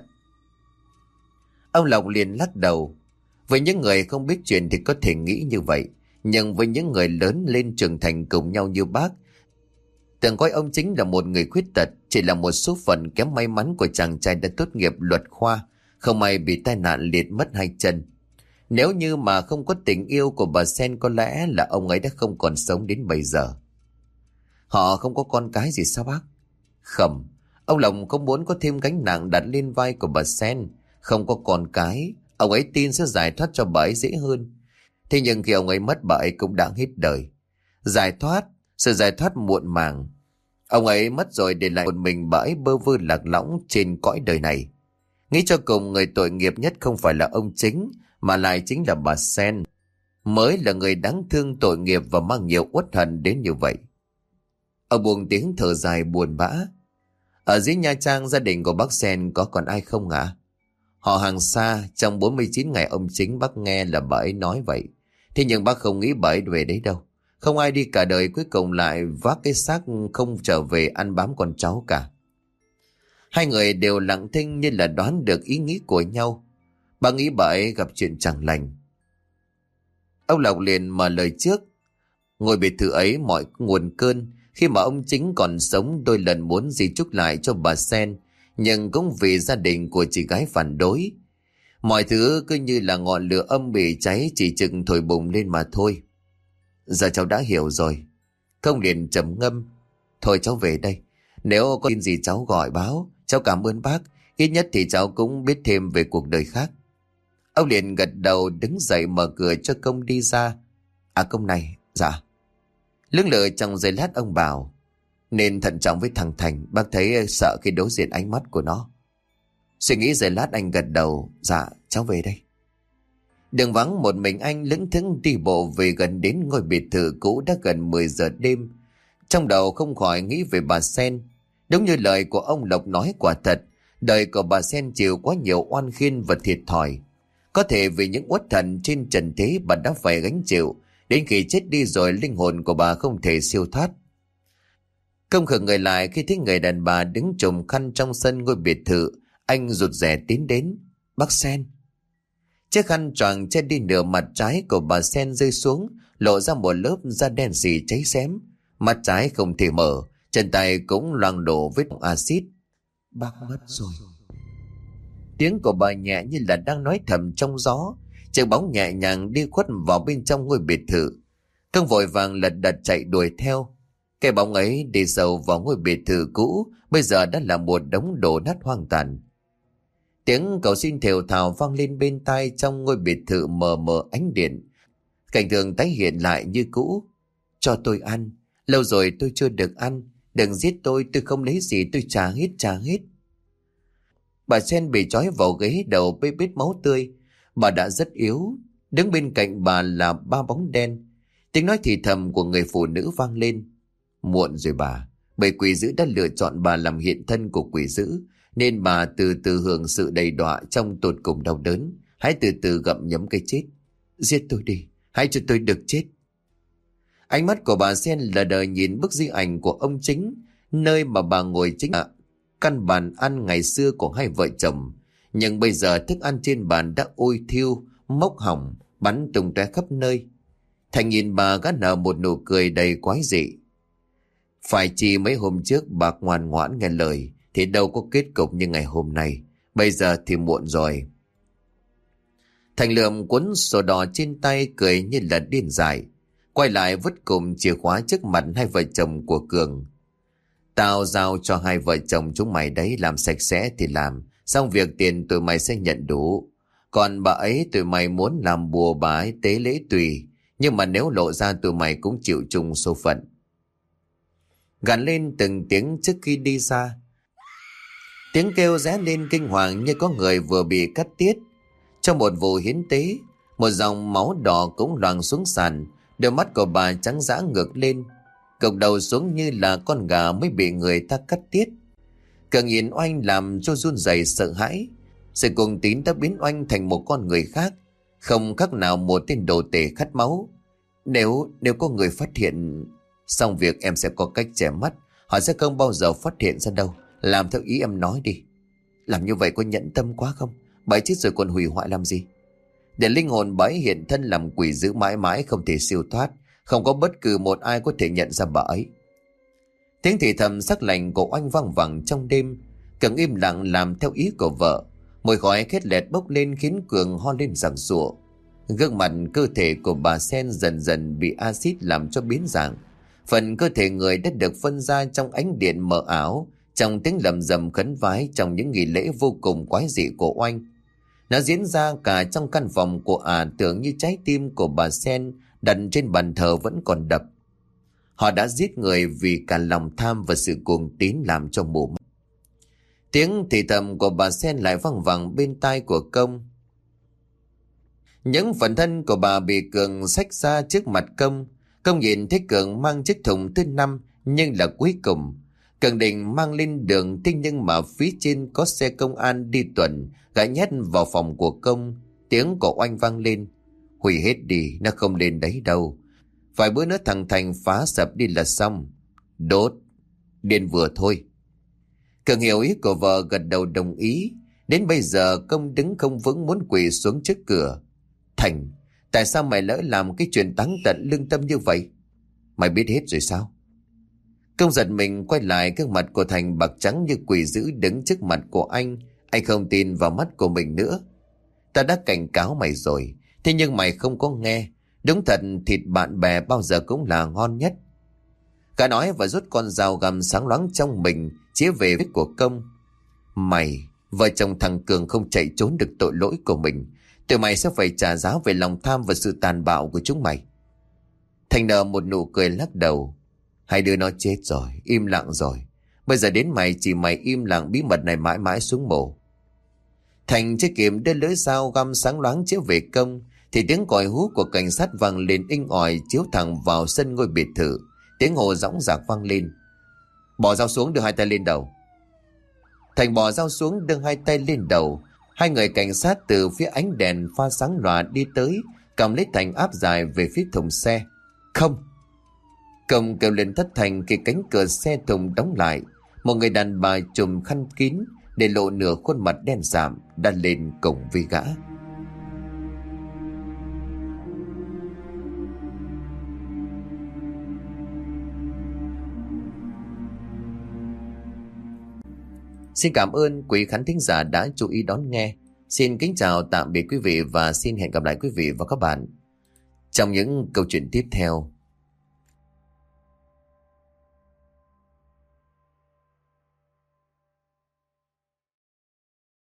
Ông Lộc liền lắc đầu. Với những người không biết chuyện thì có thể nghĩ như vậy. Nhưng với những người lớn lên trưởng thành cùng nhau như bác, tưởng coi ông Chính là một người khuyết tật chỉ là một số phận kém may mắn của chàng trai đã tốt nghiệp luật khoa, không may bị tai nạn liệt mất hai chân. Nếu như mà không có tình yêu của bà Sen, có lẽ là ông ấy đã không còn sống đến bây giờ. Họ không có con cái gì sao bác? Không, ông Long không muốn có thêm gánh nặng đặt lên vai của bà Sen. Không có con cái, ông ấy tin sẽ giải thoát cho bà ấy dễ hơn. Thế nhưng khi ông ấy mất, bà ấy cũng đã hết đời. Sự giải thoát muộn màng. Ông ấy mất rồi để lại một mình bà ấy bơ vơ lạc lõng trên cõi đời này. Nghĩ cho cùng, người tội nghiệp nhất không phải là ông Chính, mà lại chính là bà Sen, mới là người đáng thương, tội nghiệp và mang nhiều uất hận đến như vậy. Ông buông tiếng thở dài buồn bã. Ở dưới Nha Trang, gia đình của bác Sen có còn ai không ạ? Họ hàng xa. Trong 49 ngày ông Chính, bác nghe là bà ấy nói vậy. Thế nhưng bác không nghĩ bà ấy về đấy đâu. Không ai đi cả đời cuối cùng lại vác cái xác không trở về ăn bám con cháu cả. Hai người đều lặng thinh như là đoán được ý nghĩ của nhau. Bà nghĩ bà ấy gặp chuyện chẳng lành. Ông Lộc liền mở lời trước. Ngôi biệt thự ấy mọi nguồn cơn. Khi mà ông Chính còn sống, đôi lần muốn di chúc lại cho bà Sen, nhưng cũng vì gia đình của chị gái phản đối. Mọi thứ cứ như là ngọn lửa âm bị cháy, chỉ chừng thổi bùng lên mà thôi. Giờ cháu đã hiểu rồi. Công liền trầm ngâm. Thôi cháu về đây. Nếu có tin gì cháu gọi báo. Cháu cảm ơn bác. Ít nhất thì cháu cũng biết thêm về cuộc đời khác. Ông liền gật đầu đứng dậy mở cửa cho Công đi ra. À, Công này. Dạ. Lưỡng lự trong giây lát ông bảo. Nên thận trọng với thằng Thành. Bác thấy sợ khi đối diện ánh mắt của nó. Suy nghĩ giây lát anh gật đầu. Dạ, cháu về đây. Đường vắng một mình anh lững thững đi bộ về gần đến ngôi biệt thự cũ đã gần 10 giờ đêm. Trong đầu không khỏi nghĩ về bà Sen. Đúng như lời của ông Lộc nói, quả thật, đời của bà Sen chịu quá nhiều oan khiên và thiệt thòi. Có thể vì những uất hận trên trần thế bà đã phải gánh chịu, đến khi chết đi rồi linh hồn của bà không thể siêu thoát. Công khựng người lại khi thấy người đàn bà đứng trùm khăn trong sân ngôi biệt thự. Anh rụt rè tiến đến. Bác Sen. Chiếc khăn choàng che đi nửa mặt trái của bà Sen rơi xuống, lộ ra một lớp da đen xì cháy xém. Mặt trái không thể mở, chân tay cũng loang đổ vết axit. Bác mất rồi. Tiếng của bà nhẹ như là đang nói thầm trong gió. Chiếc bóng nhẹ nhàng đi khuất vào bên trong ngôi biệt thự. Công vội vàng lật đật chạy đuổi theo. Cái bóng ấy đi sâu vào ngôi biệt thự cũ, bây giờ đã là một đống đổ nát hoang tàn. Tiếng cầu xin thều thào vang lên bên tai trong ngôi biệt thự mờ mờ ánh điện. Cảnh tượng tái hiện lại như cũ. Cho tôi ăn. Lâu rồi tôi chưa được ăn. Đừng giết tôi không lấy gì, tôi trả hết. Bà Sen bị trói vào ghế đầu bê bết máu tươi. Bà đã rất yếu. Đứng bên cạnh bà là ba bóng đen. Tiếng nói thì thầm của người phụ nữ vang lên. Muộn rồi bà. Bởi quỷ dữ đã lựa chọn bà làm hiện thân của quỷ dữ, nên bà từ từ hưởng sự đầy đọa trong tột cùng đau đớn. Hãy từ từ gặm nhấm cái chết. Giết tôi đi. hãy cho tôi được chết. Ánh mắt của bà Sen lờ đờ nhìn bức di ảnh của ông Chính, nơi mà bà ngồi chính là căn bàn ăn ngày xưa của hai vợ chồng. Nhưng bây giờ thức ăn trên bàn đã ôi thiêu, mốc hỏng, bắn tung tóe khắp nơi. Thành nhìn bà gã nở một nụ cười đầy quái dị. Phải chỉ mấy hôm trước bà ngoan ngoãn nghe lời thì đâu có kết cục như ngày hôm nay. Bây giờ thì muộn rồi. Thành lượm cuốn sổ đỏ trên tay cười như là điên dại. Quay lại vứt cụm chìa khóa trước mặt hai vợ chồng của Cường. Tao giao cho hai vợ chồng chúng mày đấy, làm sạch sẽ thì làm. Xong việc tiền tụi mày sẽ nhận đủ. Còn bà ấy tụi mày muốn làm bùa bà ấy tế lễ tùy. Nhưng mà nếu lộ ra tụi mày cũng chịu chung số phận. Gằn lên từng tiếng trước khi đi xa. Tiếng kêu ré lên kinh hoàng như có người vừa bị cắt tiết. Trong một vụ hiến tế, một dòng máu đỏ cũng loằng xuống sàn. Đôi mắt của bà trắng dã ngược lên, gục đầu xuống như là con gà mới bị người ta cắt tiết. Cường nhìn Oanh làm cho run rẩy sợ hãi. Sự cuồng tín đã biến Oanh thành một con người khác, không khác nào một tên đồ tể khát máu. Nếu có người phát hiện, xong việc em sẽ có cách che mắt. Họ sẽ không bao giờ phát hiện ra đâu. Làm theo ý em nói đi. Làm như vậy có nhẫn tâm quá không? Bà ấy chết rồi còn hủy hoại làm gì? Để linh hồn bà ấy hiện thân làm quỷ dữ mãi mãi không thể siêu thoát. Không có bất cứ một ai có thể nhận ra bà ấy. Tiếng thì thầm sắc lạnh của Oanh vang vẳng trong đêm. Cường im lặng làm theo ý của vợ. Mùi khói khét lẹt bốc lên khiến Cường ho lên giằng giụa. Gương mặt cơ thể của bà Sen dần dần bị axit làm cho biến dạng. Phần cơ thể người đã được phân ra trong ánh điện mờ ảo, trong tiếng lầm rầm khấn vái, trong những nghi lễ vô cùng quái dị của Oanh. Nó diễn ra cả trong căn phòng của tưởng như trái tim của bà Sen đặt trên bàn thờ vẫn còn đập. Họ đã giết người vì cả lòng tham và sự cuồng tín làm cho mù mắt. Tiếng thì thầm của bà Sen lại văng vẳng bên tai của Công. Những phần thân của bà bị Cường xách ra trước mặt Công. Công nhìn thấy Cường mang chiếc thùng thứ 5 nhưng là cuối cùng. Cường định mang lên đường, thế nhưng mà phía trên có xe công an đi tuần, gã nhét vào phòng của Công. Tiếng của Oanh vang lên. Hủy hết đi, nó không lên đấy đâu. Vài bữa nữa thằng Thành phá sập đi là xong. Đốt, điên vừa thôi. Cường hiểu ý của vợ, gật đầu đồng ý. Đến bây giờ Công đứng không vững muốn quỳ xuống trước cửa. Thành, tại sao mày lỡ làm cái chuyện táng tận lương tâm như vậy? Mày biết hết rồi sao? Công giật mình quay lại, gương mặt của Thành bạc trắng như quỷ dữ đứng trước mặt của anh. Anh không tin vào mắt của mình nữa. Ta đã cảnh cáo mày rồi, thế nhưng mày không có nghe. Đúng thật, thịt bạn bè bao giờ cũng là ngon nhất. Gã nói và rút con dao găm sáng loáng trong mình chĩa về vết của Công. Mày, vợ chồng thằng Cường không chạy trốn được tội lỗi của mình. Tụi mày sẽ phải trả giá về lòng tham và sự tàn bạo của chúng mày. Thành nở một nụ cười lắc đầu. Hai đứa nó chết rồi, im lặng rồi. Bây giờ đến mày, chỉ mày im lặng bí mật này mãi mãi xuống mồ. Thành chưa kịp đưa lưỡi dao găm sáng loáng chiếu về Công thì tiếng còi hú của cảnh sát vang lên inh ỏi chiếu thẳng vào sân ngôi biệt thự. Tiếng hồ dõng dạc vang lên. Bỏ dao xuống, đưa hai tay lên đầu. Thành bỏ dao xuống, đưa hai tay lên đầu. Hai người cảnh sát từ phía ánh đèn pha sáng lòa đi tới, cầm lấy Thành áp dài về phía thùng xe. Không! Công kêu lên thất thanh khi cánh cửa xe thùng đóng lại. Một người đàn bà trùm khăn kín để lộ nửa khuôn mặt đen sạm đã lên cổng với gã. Xin cảm ơn quý khán thính giả đã chú ý đón nghe. Xin kính chào tạm biệt quý vị và xin hẹn gặp lại quý vị và các bạn trong những câu chuyện tiếp theo.